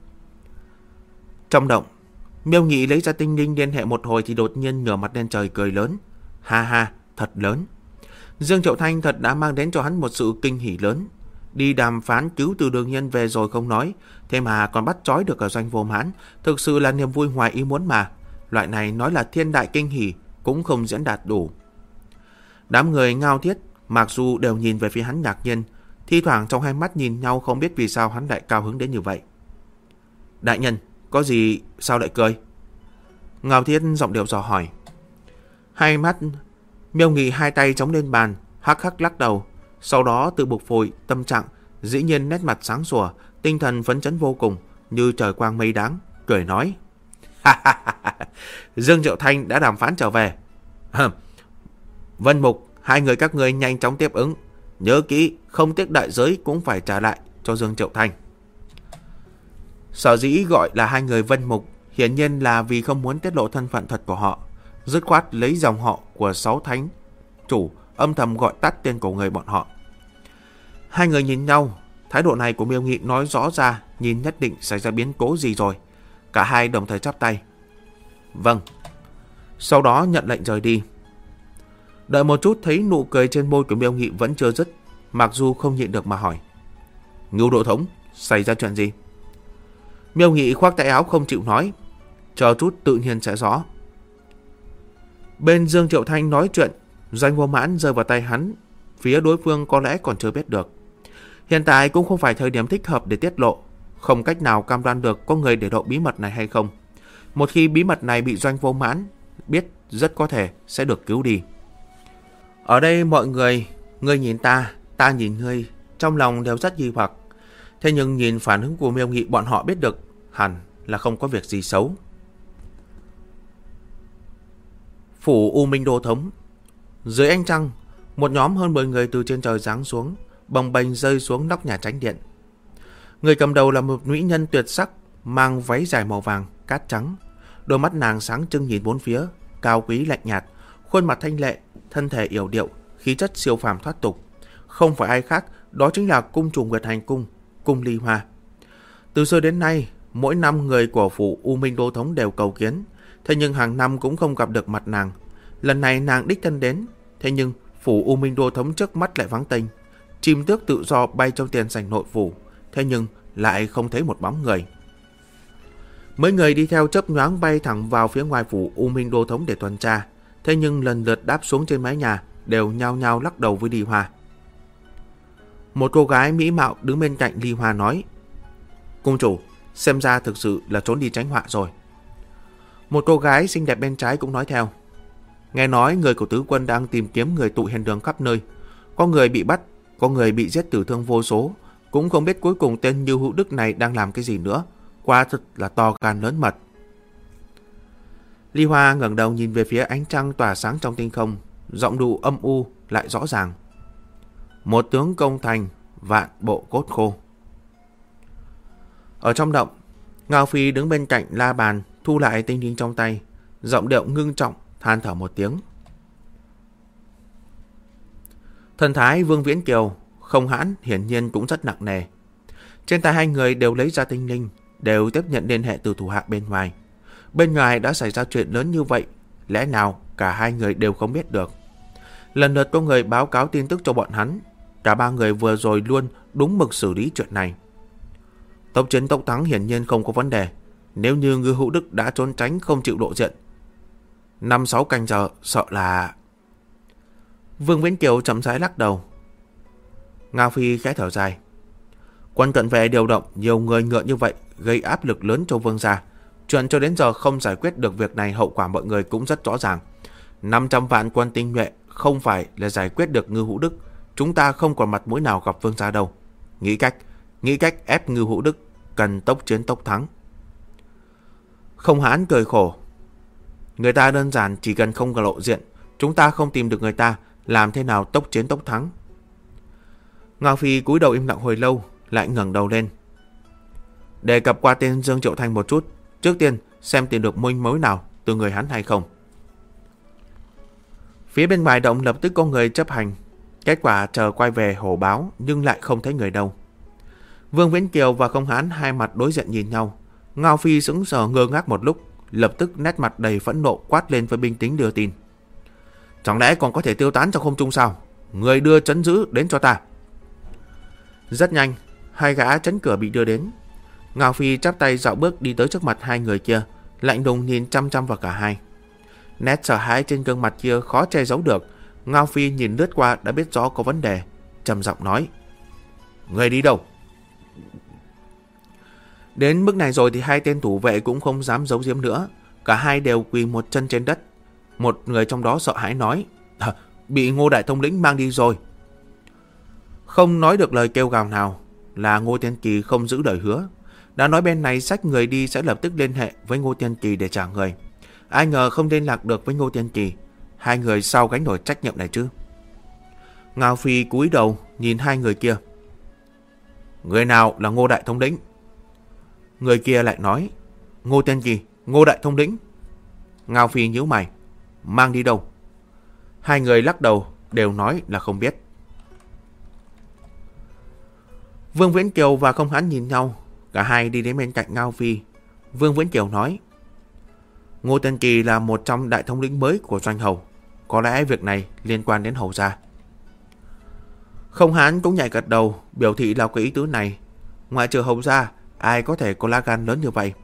Trong động, Miêu Nghị lấy ra tinh linh liên hệ một hồi thì đột nhiên ngửa mặt lên trời cười lớn. Ha ha, thật lớn. Dương Triệu Thanh thật đã mang đến cho hắn một sự kinh hỉ lớn. Đi đàm phán cứu Từ Đường Nhân về rồi không nói, thế mà còn bắt trói được ở Doanh Vô Mãn, thực sự là niềm vui ngoài ý muốn mà. Loại này nói là thiên đại kinh hỉ cũng không diễn đạt đủ. Đám người Ngao Thiết, Mạc Du đều nhìn về phía hắn ngạc nhiên, thi thoảng trong hai mắt nhìn nhau không biết vì sao hắn lại cao hứng đến như vậy. Đại nhân, có gì sao lại cười? Ngao Thiết giọng điệu dò hỏi. Hai mắt Miêu Nghị hai tay chống lên bàn, hắc hắc lắc đầu, sau đó tự bục phổi tâm trạng, dĩ nhiên nét mặt sáng sủa, tinh thần phấn chấn vô cùng, như trời quang mây đáng, cười nói. Dương Triệu Thanh đã đàm phán trở về. Vân Mục, hai người các ngươi nhanh chóng tiếp ứng, nhớ kỹ không tiếc đại giới cũng phải trả lại cho Dương Triệu Thanh. Sở dĩ gọi là hai người Vân Mục hiển nhiên là vì không muốn tiết lộ thân phận thật của họ, dứt khoát lấy dòng họ của 6 thánh chủ âm thầm gọi tắt tên của người bọn họ. Hai người nhìn nhau, thái độ này của Miêu Nghị nói rõ ra nhìn nhất định xảy ra biến cố gì rồi. Cả hai đồng thời chắp tay. Vâng. Sau đó nhận lệnh rời đi. Đợi một chút thấy nụ cười trên môi của Miêu Nghị vẫn chưa dứt, mặc dù không nhịn được mà hỏi. Ngưu Độ Thống, xảy ra chuyện gì? Miêu Nghị khoác tay áo không chịu nói. Chờ chút tự nhiên sẽ rõ. Bên Dương Triệu Thanh nói chuyện, Doanh Vô Mãn rơi vào tay hắn, phía đối phương có lẽ còn chưa biết được. Hiện tại cũng không phải thời điểm thích hợp để tiết lộ, không cách nào cam đoan được có người để lộ bí mật này hay không. Một khi bí mật này bị Doanh Vô Mãn biết, rất có thể sẽ được cứu đi. Ở đây mọi người, ngươi nhìn ta nhìn ngươi, trong lòng đều rất nghi hoặc. Thế nhưng nhìn phản ứng của Miêu Nghị, bọn họ biết được hẳn là không có việc gì xấu. Phủ U Minh Đô Thống. Dưới ánh trăng, một nhóm hơn 10 người từ trên trời giáng xuống, bồng bềnh rơi xuống nóc nhà Chánh Điện. Người cầm đầu là một nữ nhân tuyệt sắc, mang váy dài màu vàng, cát trắng. Đôi mắt nàng sáng trưng nhìn bốn phía, cao quý lạnh nhạt, khuôn mặt thanh lệ, thân thể yểu điệu, khí chất siêu phàm thoát tục. Không phải ai khác, đó chính là cung chủ Nguyệt Hành Cung, Cung Ly Hoa. Từ xưa đến nay, mỗi năm người của phủ U Minh Đô Thống đều cầu kiến, thế nhưng hàng năm cũng không gặp được mặt nàng. Lần này nàng đích thân đến, thế nhưng phủ U Minh Đô Thống trước mắt lại vắng tênh. Chim tước tự do bay trong tiền sảnh nội phủ, thế nhưng lại không thấy một bóng người. Mấy người đi theo chớp nhoáng bay thẳng vào phía ngoài phủ U Minh Đô Thống để tuần tra, thế nhưng lần lượt đáp xuống trên mái nhà đều nhao nhao lắc đầu với Ly Hoa. Một cô gái mỹ mạo đứng bên cạnh Ly Hoa nói: Cung chủ, xem ra thực sự là trốn đi tránh họa rồi. Một cô gái xinh đẹp bên trái cũng nói theo: Nghe nói người của tứ quân đang tìm kiếm người tụ hiền đường khắp nơi, có người bị bắt, có người bị giết tử thương vô số, cũng không biết cuối cùng tên Như Hữu Đức này đang làm cái gì nữa. Quả thật là to gan lớn mật. Ly Hoa ngẩng đầu nhìn về phía ánh trăng tỏa sáng trong tinh không, giọng đủ âm u lại rõ ràng: Một tướng công thành, vạn bộ cốt khô. Ở trong động, Ngao Phi đứng bên cạnh la bàn, thu lại tinh linh trong tay, giọng điệu ngưng trọng, than thở một tiếng. Thần thái Vương Viễn Kiều, Không Hãn hiển nhiên cũng rất nặng nề. Trên tay hai người đều lấy ra tinh linh, đều tiếp nhận liên hệ từ thủ hạ bên ngoài. Bên ngoài đã xảy ra chuyện lớn như vậy, lẽ nào cả hai người đều không biết được? Lần lượt có người báo cáo tin tức cho bọn hắn. Cả ba người vừa rồi luôn đúng mực xử lý chuyện này. Tốc chiến tốc thắng hiển nhiên không có vấn đề. Nếu như Ngư Hữu Đức đã trốn tránh không chịu lộ diện, 5-6 canh giờ sợ là... Vương Viễn Kiều chậm rãi lắc đầu. Ngao Phi khẽ thở dài. Quân cận vệ điều động nhiều người ngựa như vậy, gây áp lực lớn cho Vương gia. Chuyện cho đến giờ không giải quyết được việc này, hậu quả mọi người cũng rất rõ ràng. 500 vạn quân tinh nhuệ không phải là giải quyết được Ngưu Hữu Đức. Chúng ta không còn mặt mũi nào gặp Vương gia đâu. Nghĩ cách ép Ngưu Hữu Đức, cần tốc chiến tốc thắng. Không Hãn cười khổ. Người ta đơn giản chỉ cần không lộ diện, chúng ta không tìm được người ta, làm thế nào tốc chiến tốc thắng? Ngao Phi cúi đầu im lặng hồi lâu, lại ngẩng đầu lên. Đề cập qua tên Dương Triệu Thanh một chút, trước tiên xem tìm được manh mối nào từ người hắn hay không. Phía bên ngoài động lập tức có người chấp hành. Kết quả chờ quay về hổ báo nhưng lại không thấy người đâu. Vương Viễn Kiều và Không Hãn hai mặt đối diện nhìn nhau. Ngao Phi sững sờ ngơ ngác một lúc, lập tức nét mặt đầy phẫn nộ quát lên với binh lính đưa tin. Chẳng lẽ còn có thể tiêu tán trong không trung sao? Người đưa trấn giữ đến cho ta. Rất nhanh, hai gã trấn cửa bị đưa đến. Ngao Phi chắp tay dạo bước đi tới trước mặt hai người kia, lạnh lùng nhìn chăm chăm vào cả hai. Nét sợ hãi trên gương mặt kia khó che giấu được. Ngao Phi nhìn lướt qua đã biết rõ có vấn đề, trầm giọng nói: Người đi đâu? Đến mức này rồi thì hai tên thủ vệ cũng không dám giấu giếm nữa. Cả hai đều quỳ một chân trên đất. Một người trong đó sợ hãi nói: Bị Ngô đại thống lĩnh mang đi rồi. Không nói được lời kêu gào nào, là Ngô Tiên Kỳ không giữ lời hứa. Đã nói bên này xách người đi sẽ lập tức liên hệ với Ngô Tiên Kỳ để trả người. Ai ngờ không liên lạc được với Ngô Tiên Kỳ. Hai người sao gánh nổi trách nhiệm này chứ? Ngao Phi cúi đầu nhìn hai người kia. Người nào là Ngô đại thống lĩnh? Người kia lại nói: Ngô Tiên Kỳ, Ngô đại thống lĩnh. Ngao Phi nhíu mày: Mang đi đâu? Hai người lắc đầu, đều nói là không biết. Vương Viễn Kiều và Không Hãn nhìn nhau. Cả hai đi đến bên cạnh Ngao Phi. Vương Viễn Kiều nói: Ngô Tiên Kỳ là một trong đại thống lĩnh mới của Doanh Hầu. Có lẽ việc này liên quan đến Hầu gia. Không Hãn cũng nhảy gật đầu, biểu thị là cái ý tứ này. Ngoại trừ Hầu gia, ai có thể có lá gan lớn như vậy?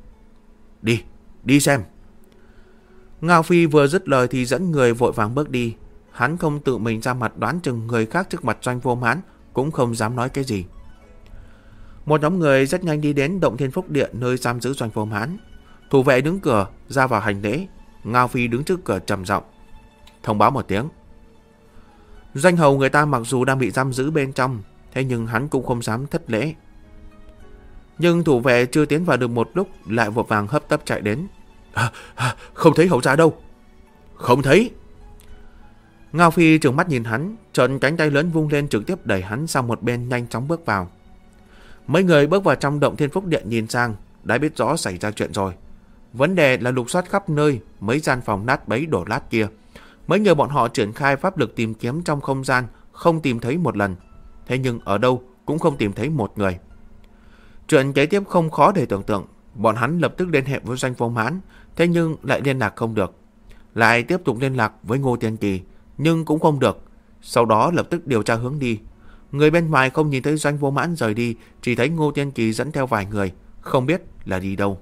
Đi xem. Ngao Phi vừa dứt lời thì dẫn người vội vàng bước đi. Hắn không tự mình ra mặt đoán chừng người khác trước mặt Doanh Vô Mãn cũng không dám nói cái gì. Một nhóm người rất nhanh đi đến Động Thiên Phúc Điện nơi giam giữ Doanh Vô Mãn. Thủ vệ đứng cửa ra vào hành lễ. Ngao Phi đứng trước cửa trầm giọng: Thông báo một tiếng. Doanh hầu người ta mặc dù đang bị giam giữ bên trong, thế nhưng hắn cũng không dám thất lễ. Nhưng thủ vệ chưa tiến vào được một lúc lại vội vàng hấp tấp chạy đến. Không thấy hầu gia đâu. Không thấy. Ngao Phi trừng mắt nhìn hắn, trợn cánh tay lớn vung lên trực tiếp đẩy hắn sang một bên, nhanh chóng bước vào. Mấy người bước vào trong Động Thiên Phúc Điện nhìn sang, đã biết rõ xảy ra chuyện rồi. Vấn đề là lục soát khắp nơi mấy gian phòng nát bấy đổ lát kia. Mấy người bọn họ triển khai pháp lực tìm kiếm trong không gian, không tìm thấy một lần. Thế nhưng ở đâu cũng không tìm thấy một người. Chuyện kế tiếp không khó để tưởng tượng. Bọn hắn lập tức liên hệ với Doanh Vô Mãn, thế nhưng lại liên lạc không được. Lại tiếp tục liên lạc với Ngô Tiên Kỳ, nhưng cũng không được. Sau đó lập tức điều tra hướng đi. Người bên ngoài không nhìn thấy Doanh Vô Mãn rời đi, chỉ thấy Ngô Tiên Kỳ dẫn theo vài người, không biết là đi đâu.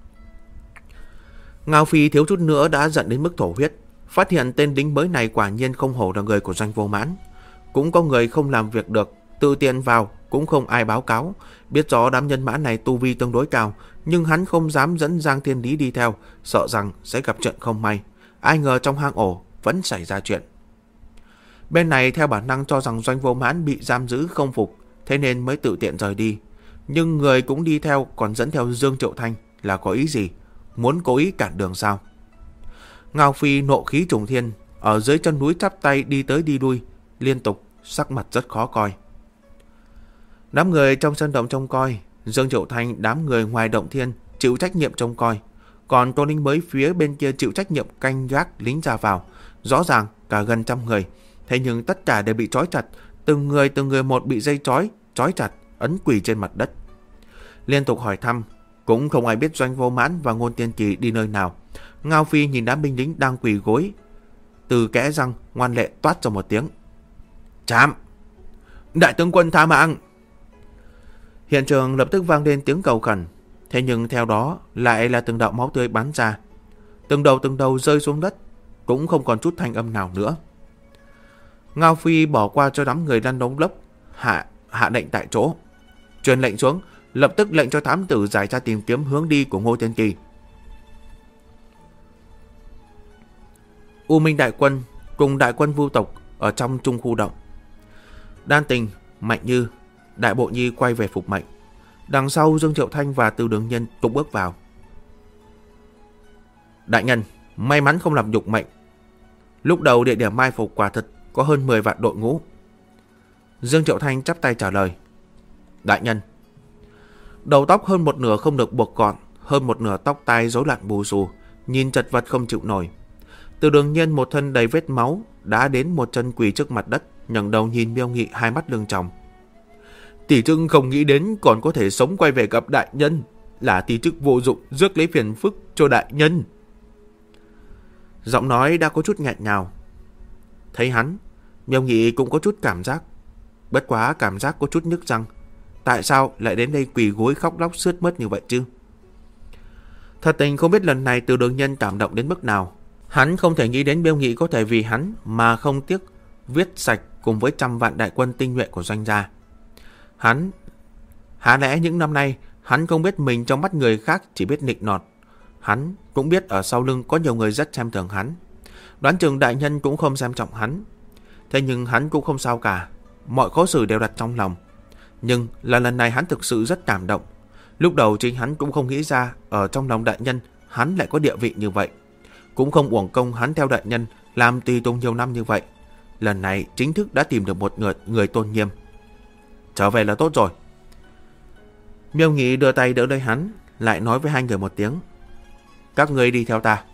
Ngao Phi thiếu chút nữa đã giận đến mức thổ huyết. Phát hiện tên lính mới này quả nhiên không hổ là người của Doanh Vô Mãn. Cũng có người không làm việc được, tự tiện vào cũng không ai báo cáo. Biết rõ đám nhân mã này tu vi tương đối cao, nhưng hắn không dám dẫn Giang Thiên Lý đi theo, sợ rằng sẽ gặp chuyện không may. Ai ngờ trong hang ổ vẫn xảy ra chuyện. Bên này theo bản năng cho rằng Doanh Vô Mãn bị giam giữ không phục, thế nên mới tự tiện rời đi. Nhưng người cũng đi theo, còn dẫn theo Dương Triệu Thanh là có ý gì? Muốn cố ý cản đường sao? Ngao Phi nộ khí trùng thiên, ở dưới chân núi chắp tay đi tới đi lui, liên tục, sắc mặt rất khó coi. Đám người trong sân động trông coi, Dương Triệu Thanh đám người ngoài động thiên chịu trách nhiệm trông coi, còn Tô Linh mới phía bên kia chịu trách nhiệm canh gác lính ra vào. Rõ ràng cả gần 100 người, thế nhưng tất cả đều bị trói chặt, từng người một bị dây trói chặt, ấn quỳ trên mặt đất. Liên tục hỏi thăm, cũng không ai biết Doanh Vô Mãn và Ngô Tiên Kỳ đi nơi nào. Ngao Phi nhìn đám binh lính đang quỳ gối, từ kẽ răng ngoan lệ toát ra một tiếng: Chạm! Đại tướng quân tha mạng! Hiện trường lập tức vang lên tiếng cầu khẩn, thế nhưng theo đó lại là từng đạo máu tươi bắn ra, từng đầu rơi xuống đất, cũng không còn chút thanh âm nào nữa. Ngao Phi bỏ qua cho đám người lăn đống lốc, hạ lệnh tại chỗ, truyền lệnh xuống, lập tức lệnh cho thám tử giải ra tìm kiếm hướng đi của Ngô Tiên Kỳ. U Minh đại quân cùng đại quân Vu tộc ở trong trung khu động. Đan Tình, Mạnh Như, Đại Bộ Nhi quay về phục mệnh. Đằng sau Dương Triệu Thanh và Từ Đường Nhân cũng bước vào. Đại nhân, may mắn không làm nhục mệnh. Lúc đầu địa điểm mai phục quả thật có hơn 10 vạn đội ngũ. Dương Triệu Thanh chắp tay trả lời. Đại nhân, đầu tóc hơn một nửa không được buộc gọn, hơn một nửa tóc tai rối loạn bù xù, nhìn chật vật không chịu nổi. Từ Đường Nhân một thân đầy vết máu đã đến một chân quỳ trước mặt đất, ngẩng đầu nhìn Miêu Nghị, hai mắt lưng tròng. Tỷ chức không nghĩ đến còn có thể sống quay về gặp đại nhân, là tỷ chức vô dụng rước lấy phiền phức cho đại nhân. Giọng nói đã có chút nghẹn ngào. Thấy hắn, Miêu Nghị cũng có chút cảm giác, bất quá cảm giác có chút nhức răng. Tại sao lại đến đây quỳ gối khóc lóc sướt mướt như vậy chứ? Thật tình không biết lần này Từ Đường Nhân cảm động đến mức nào. Hắn không thể nghĩ đến Miêu Nghị có thể vì hắn mà không tiếc viết sạch cùng với 100 vạn đại quân tinh nhuệ của Doanh gia. Há lẽ những năm nay hắn không biết mình trong mắt người khác chỉ biết nịnh nọt. Hắn cũng biết ở sau lưng có nhiều người rất xem thường hắn. Đoán chừng đại nhân cũng không xem trọng hắn. Thế nhưng hắn cũng không sao cả, mọi khó xử đều đặt trong lòng. Nhưng lần này hắn thực sự rất cảm động. Lúc đầu chính hắn cũng không nghĩ ra ở trong lòng đại nhân hắn lại có địa vị như vậy. Cũng không uổng công hắn theo đại nhân làm tùy tùng nhiều năm như vậy. Lần này chính thức đã tìm được một người tôn nghiêm. Trở về là tốt rồi. Miêu Nghị đưa tay đỡ lấy hắn, lại nói với hai người một tiếng. Các người đi theo ta.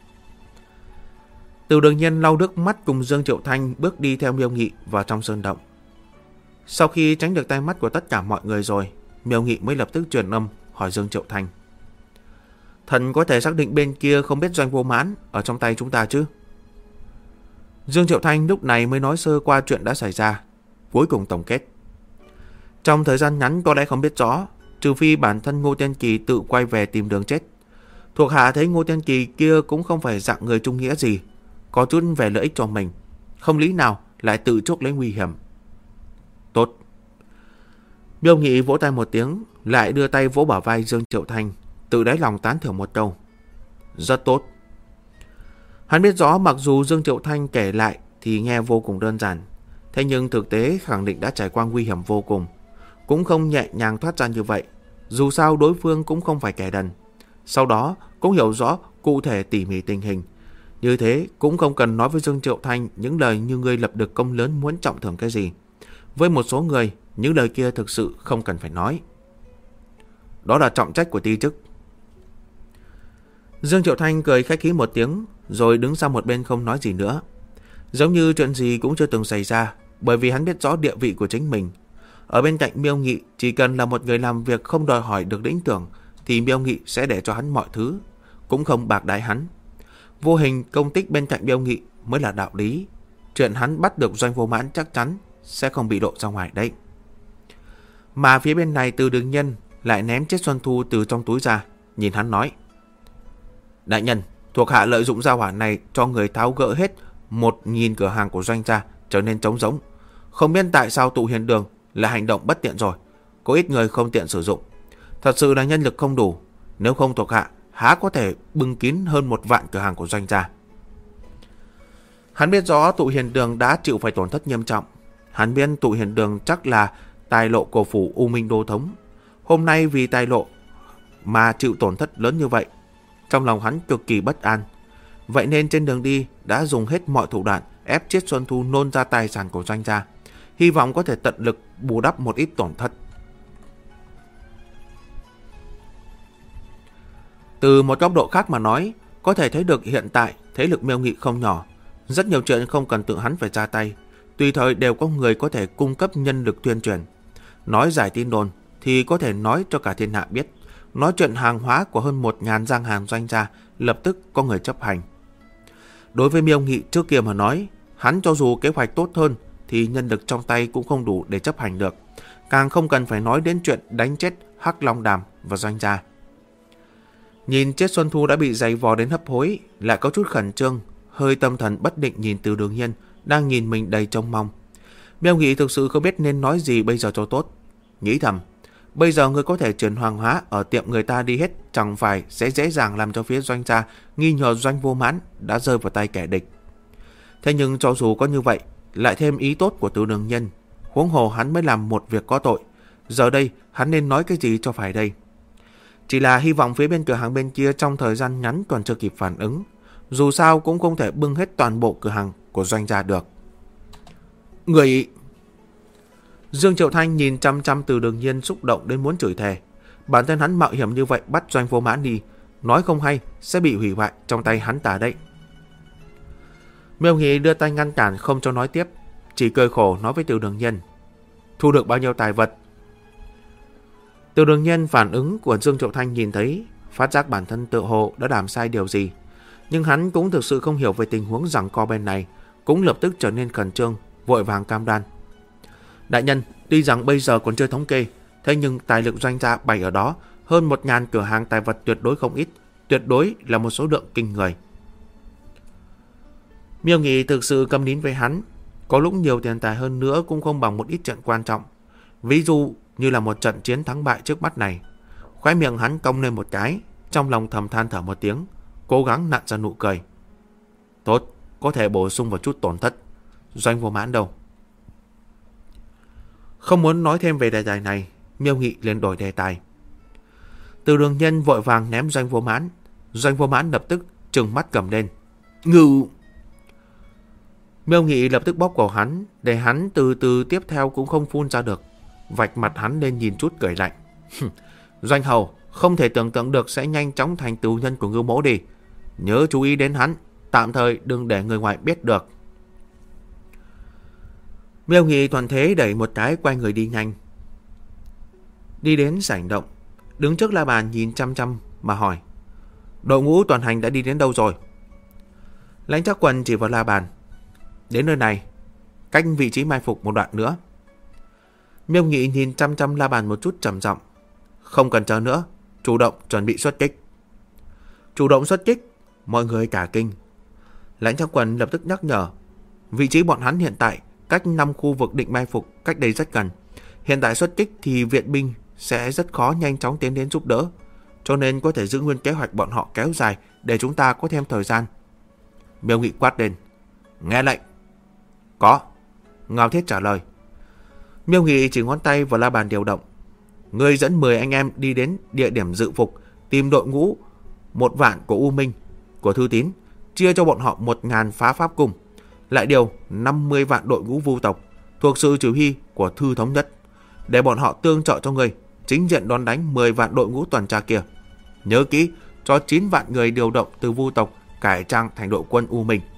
Từ Đường Nhân lau nước mắt cùng Dương Triệu Thanh bước đi theo Miêu Nghị vào trong sơn động. Sau khi tránh được tay mắt của tất cả mọi người rồi, Miêu Nghị mới lập tức truyền âm hỏi Dương Triệu Thanh. Thần có thể xác định bên kia không biết Doanh Vô Mãn ở trong tay chúng ta chứ? Dương Triệu Thanh lúc này mới nói sơ qua chuyện đã xảy ra, cuối cùng tổng kết. Trong thời gian ngắn có lẽ không biết rõ, trừ phi bản thân Ngô Tiên Kỳ tự quay về tìm đường chết. Thuộc hạ thấy Ngô Tiên Kỳ kia cũng không phải dạng người trung nghĩa gì, có chút về lợi ích cho mình, không lý nào lại tự chuốc lấy nguy hiểm. Tốt. Miêu Nghị vỗ tay một tiếng, lại đưa tay vỗ bả vai Dương Triệu Thanh, tự đáy lòng tán thưởng một câu. Rất tốt. Hắn biết rõ mặc dù Dương Triệu Thanh kể lại thì nghe vô cùng đơn giản, thế nhưng thực tế khẳng định đã trải qua nguy hiểm vô cùng, cũng không nhẹ nhàng thoát ra như vậy. Dù sao đối phương cũng không phải kẻ đần, sau đó cũng hiểu rõ cụ thể tỉ mỉ tình hình. Như thế cũng không cần nói với Dương Triệu Thanh những lời như ngươi lập được công lớn muốn trọng thưởng cái gì. Với một số người, những lời kia thực sự không cần phải nói. Đó là trọng trách của ti chức. Dương Triệu Thanh cười khách khí một tiếng, rồi đứng sang một bên không nói gì nữa. Giống như chuyện gì cũng chưa từng xảy ra, bởi vì hắn biết rõ địa vị của chính mình. Ở bên cạnh Miêu Nghị, chỉ cần là một người làm việc không đòi hỏi được lĩnh tưởng, thì Miêu Nghị sẽ để cho hắn mọi thứ, cũng không bạc đãi hắn. Vô hình công tích bên cạnh Miêu Nghị mới là đạo lý. Chuyện hắn bắt được Doanh Vô Mãn chắc chắn sẽ không bị lộ ra ngoài đấy. Mà phía bên này Từ Đường Nhân lại ném chiếc Xuân Thu từ trong túi ra, nhìn hắn nói. Đại nhân, thuộc hạ lợi dụng gia hỏa này cho người tháo gỡ hết 1000 cửa hàng của Doanh gia trở nên trống rỗng. Không biết tại sao tụ hiền đường là hành động bất tiện rồi, có ít người không tiện sử dụng. Thật sự là nhân lực không đủ, nếu không thuộc hạ há có thể bưng kín hơn 1 vạn cửa hàng của Doanh gia. Hắn biết rõ tụ hiền đường đã chịu phải tổn thất nghiêm trọng. Hắn biết tụ hiền đường chắc là tài lộ của phủ U Minh Đô Thống. Hôm nay vì tài lộ mà chịu tổn thất lớn như vậy, trong lòng hắn cực kỳ bất an. Vậy nên trên đường đi đã dùng hết mọi thủ đoạn ép Chiết Xuân Thu nôn ra tài sản của Doanh gia, hy vọng có thể tận lực bù đắp một ít tổn thất. Từ một góc độ khác mà nói, có thể thấy được hiện tại thế lực Miêu Nghị không nhỏ. Rất nhiều chuyện không cần tự hắn phải ra tay, tùy thời đều có người có thể cung cấp nhân lực tuyên truyền. Nói giải tin đồn thì có thể nói cho cả thiên hạ biết. Nói chuyện hàng hóa của hơn 1000 giang hàng Doanh gia lập tức có người chấp hành. Đối với Miêu Nghị trước kia mà nói, hắn cho dù kế hoạch tốt hơn thì nhân lực trong tay cũng không đủ để chấp hành được. Càng không cần phải nói đến chuyện đánh chết Hắc Long Đàm và Doanh gia. Nhìn Chiết Xuân Thu đã bị giày vò đến hấp hối, lại có chút khẩn trương, hơi tâm thần bất định nhìn Từ Đường Nhân đang nhìn mình đầy trông mong. Miêu Nghị thực sự không biết nên nói gì bây giờ cho tốt. Nghĩ thầm, bây giờ người có thể chuyển hoàng hóa ở tiệm người ta đi hết, chẳng phải sẽ dễ dàng làm cho phía Doanh gia nghi ngờ Doanh Vô Mãn đã rơi vào tay kẻ địch. Thế nhưng cho dù có như vậy, lại thêm ý tốt của Từ Đường Nhân, huống hồ hắn mới làm một việc có tội. Giờ đây hắn nên nói cái gì cho phải đây? Chỉ là hy vọng phía bên cửa hàng bên kia trong thời gian ngắn còn chưa kịp phản ứng. Dù sao cũng không thể bưng hết toàn bộ cửa hàng của Doanh gia được. Người... Dương Triệu Thanh nhìn chăm chăm Từ Đường Nhiên, xúc động đến muốn chửi thề. Bản thân hắn mạo hiểm như vậy bắt Doanh Vô Mãn đi, nói không hay sẽ bị hủy hoại trong tay hắn ta đấy. Miêu Nghị đưa tay ngăn cản không cho nói tiếp, chỉ cười khổ nói với Từ Đường Nhiên: thu được bao nhiêu tài vật? Từ Đường Nhiên phản ứng của Dương Triệu Thanh nhìn thấy, phát giác bản thân tự hồ đã làm sai điều gì, nhưng hắn cũng thực sự không hiểu về tình huống giằng co bên này, cũng lập tức trở nên khẩn trương, vội vàng cam đoan: đại nhân, tuy rằng bây giờ còn chưa thống kê, thế nhưng tài lực Doanh gia bày ở đó hơn 1000 cửa hàng tài vật tuyệt đối không ít, tuyệt đối là một số lượng kinh người. Miêu Nghị thực sự câm nín với hắn, có lúc nhiều tiền tài hơn nữa cũng không bằng một ít trận quan trọng, ví dụ như là một trận chiến thắng bại trước mắt này. Khóe miệng hắn cong lên một cái, trong lòng thầm than thở một tiếng, cố gắng nặn ra nụ cười. Tốt, có thể bổ sung vào chút tổn thất. Doanh Vô Mãn đâu? Không muốn nói thêm về đề tài này, Miêu Nghị liền đổi đề tài. Từ Đường Nhân vội vàng ném Doanh Vô Mãn. Doanh Vô Mãn lập tức trừng mắt gầm lên: ngự! Miêu Nghị lập tức bóp cổ hắn, để hắn từ từ tiếp theo cũng không phun ra được, vạch mặt hắn lên nhìn chút cười lạnh. Doanh hầu, không thể tưởng tượng được sẽ nhanh chóng thành tù nhân của Ngưu Mỗ đi. Nhớ chú ý đến hắn, tạm thời đừng để người ngoài biết được. Miêu Nghị thuận thế đẩy một cái, quay người đi nhanh. Đi đến sảnh động, đứng trước la bàn nhìn chăm chăm mà hỏi: đội ngũ toàn hành đã đi đến đâu rồi? Lãnh Trác Quần chỉ vào la bàn: đến nơi này, cách vị trí mai phục một đoạn nữa. Miêu Nghị nhìn chăm chăm la bàn một chút trầm giọng: không cần chờ nữa, chủ động chuẩn bị xuất kích. Chủ động xuất kích? Mọi người cả kinh. Lãnh Trác Quần lập tức nhắc nhở: vị trí bọn hắn hiện tại cách 5 khu vực định mai phục cách đây rất gần. Hiện tại xuất kích thì viện binh sẽ rất khó nhanh chóng tiến đến giúp đỡ, cho nên có thể giữ nguyên kế hoạch bọn họ kéo dài để chúng ta có thêm thời gian. Miêu Nghị quát lên: nghe lệnh. Có. Ngao Thiết trả lời. Miêu Nghị chỉ ngón tay vào la bàn điều động: ngươi dẫn 10 anh em đi đến địa điểm dự phục, tìm đội ngũ 1 vạn của U Minh, của Thư Tín, chia cho bọn họ 1000 phá pháp cung, lại điều 50 vạn đội ngũ vu tộc thuộc sự chỉ huy của Thư Thống Nhất, để bọn họ tương trợ cho ngươi chính diện đón đánh 10 vạn đội ngũ tuần tra kia. Nhớ kỹ, cho 9 vạn người điều động từ vu tộc cải trang thành đội quân U Minh.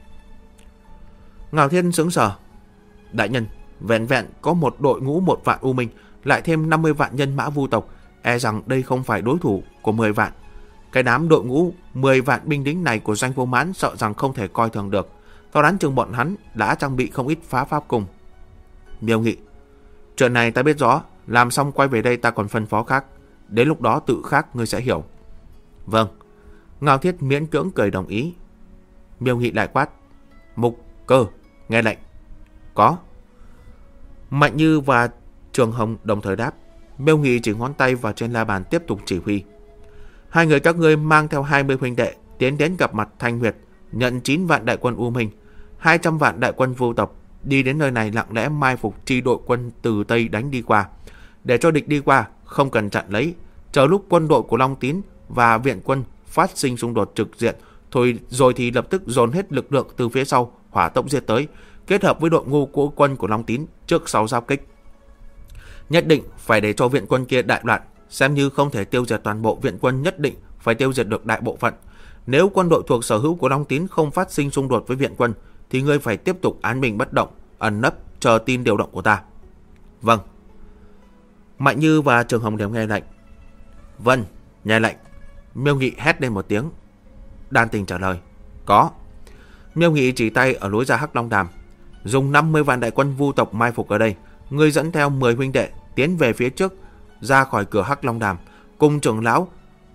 Ngao Thiên sững sờ: đại nhân, vẹn vẹn có một đội ngũ 1 vạn U Minh, lại thêm 50 vạn nhân mã vu tộc, e rằng đây không phải đối thủ của 10 vạn. Cái đám đội ngũ 10 vạn binh lính này của Doanh Vô Mãn sợ rằng không thể coi thường được. Tao đoán chừng bọn hắn đã trang bị không ít phá pháp cung. Miêu Nghị: chuyện này ta biết rõ, làm xong quay về đây ta còn phân phó khác, đến lúc đó tự khác ngươi sẽ hiểu. Vâng. Ngao Thiết miễn cưỡng cười đồng ý. Miêu Nghị lại quát: Mục Cơ, nghe lệnh. Có. Mạnh Như và Trường Hồng đồng thời đáp. Miêu Nghị chỉ ngón tay vào trên la bàn tiếp tục chỉ huy: 2 người các ngươi mang theo 20 huynh đệ tiến đến gặp mặt Thanh Huyệt, nhận 9 vạn đại quân U Minh, 200 vạn đại quân vô tộc, đi đến nơi này lặng lẽ mai phục chi đội quân từ Tây đánh đi qua, để cho địch đi qua không cần chặn lấy, chờ lúc quân đội của Long Tín và viện quân phát sinh xung đột trực diện, rồi thì lập tức dồn hết lực lượng từ phía sau hỏa tốc giết tới, kết hợp với đội ngũ của quân của Long Tín trước sau giao kích. Nhất định phải để cho viện quân kia đại loạn, xem như không thể tiêu diệt toàn bộ viện quân, nhất định phải tiêu diệt được đại bộ phận. Nếu quân đội thuộc sở hữu của Long Tín không phát sinh xung đột với viện quân, thì ngươi phải tiếp tục án binh bất động, ẩn nấp chờ tin điều động của ta. Vâng. Mạnh Như và Trường Hồng đều nghe lệnh. Vâng, nghe lệnh. Miêu Nghị hét lên một tiếng. Đan Tình trả lời. Có. Miêu Nghị chỉ tay ở lối ra Hắc Long Đàm: dùng 50 vạn đại quân vu tộc mai phục ở đây, ngươi dẫn theo 10 huynh đệ tiến về phía trước, ra khỏi cửa Hắc Long Đàm, cùng trưởng lão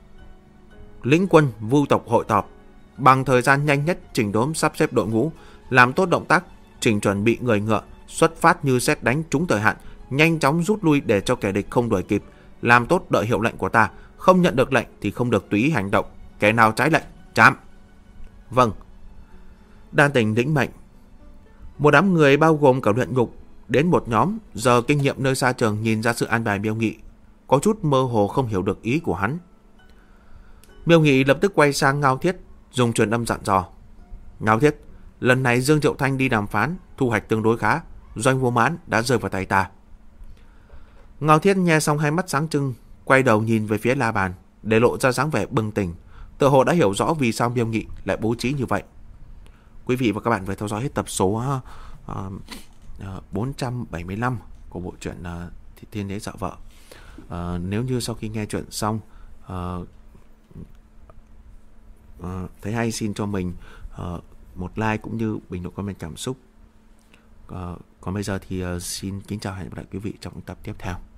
lĩnh quân vu tộc hội họp, bằng thời gian nhanh nhất chỉnh đốn sắp xếp đội ngũ, làm tốt động tác chỉnh chuẩn bị người ngựa, xuất phát như sét đánh trúng thời hạn, nhanh chóng rút lui để cho kẻ địch không đuổi kịp, làm tốt đợi hiệu lệnh của ta, không nhận được lệnh thì không được tùy ý hành động, kẻ nào trái lệnh chạm. Vâng. Đan Tình lĩnh mệnh. Một đám người bao gồm cả luyện ngục đến một nhóm giờ kinh nghiệm nơi xa trường nhìn ra sự an bài Miêu Nghị, có chút mơ hồ không hiểu được ý của hắn. Miêu Nghị lập tức quay sang Ngao Thiết, dùng truyền âm dặn dò. Ngao Thiết, lần này Dương Triệu Thanh đi đàm phán, thu hoạch tương đối khá, Doanh Vô Mãn đã rơi vào tay ta. Ngao Thiết nghe xong hai mắt sáng trưng, quay đầu nhìn về phía La Bàn, để lộ ra dáng vẻ bừng tỉnh, tựa hồ đã hiểu rõ vì sao Miêu Nghị lại bố trí như vậy. Quý vị và các bạn phải theo dõi hết tập số 475 của bộ truyện Thiên Đế Dợ Vợ. Nếu như sau khi nghe chuyện xong thấy hay, xin cho mình một like cũng như bình luận comment cảm xúc. Còn bây giờ thì xin kính chào, hẹn gặp lại quý vị trong tập tiếp theo.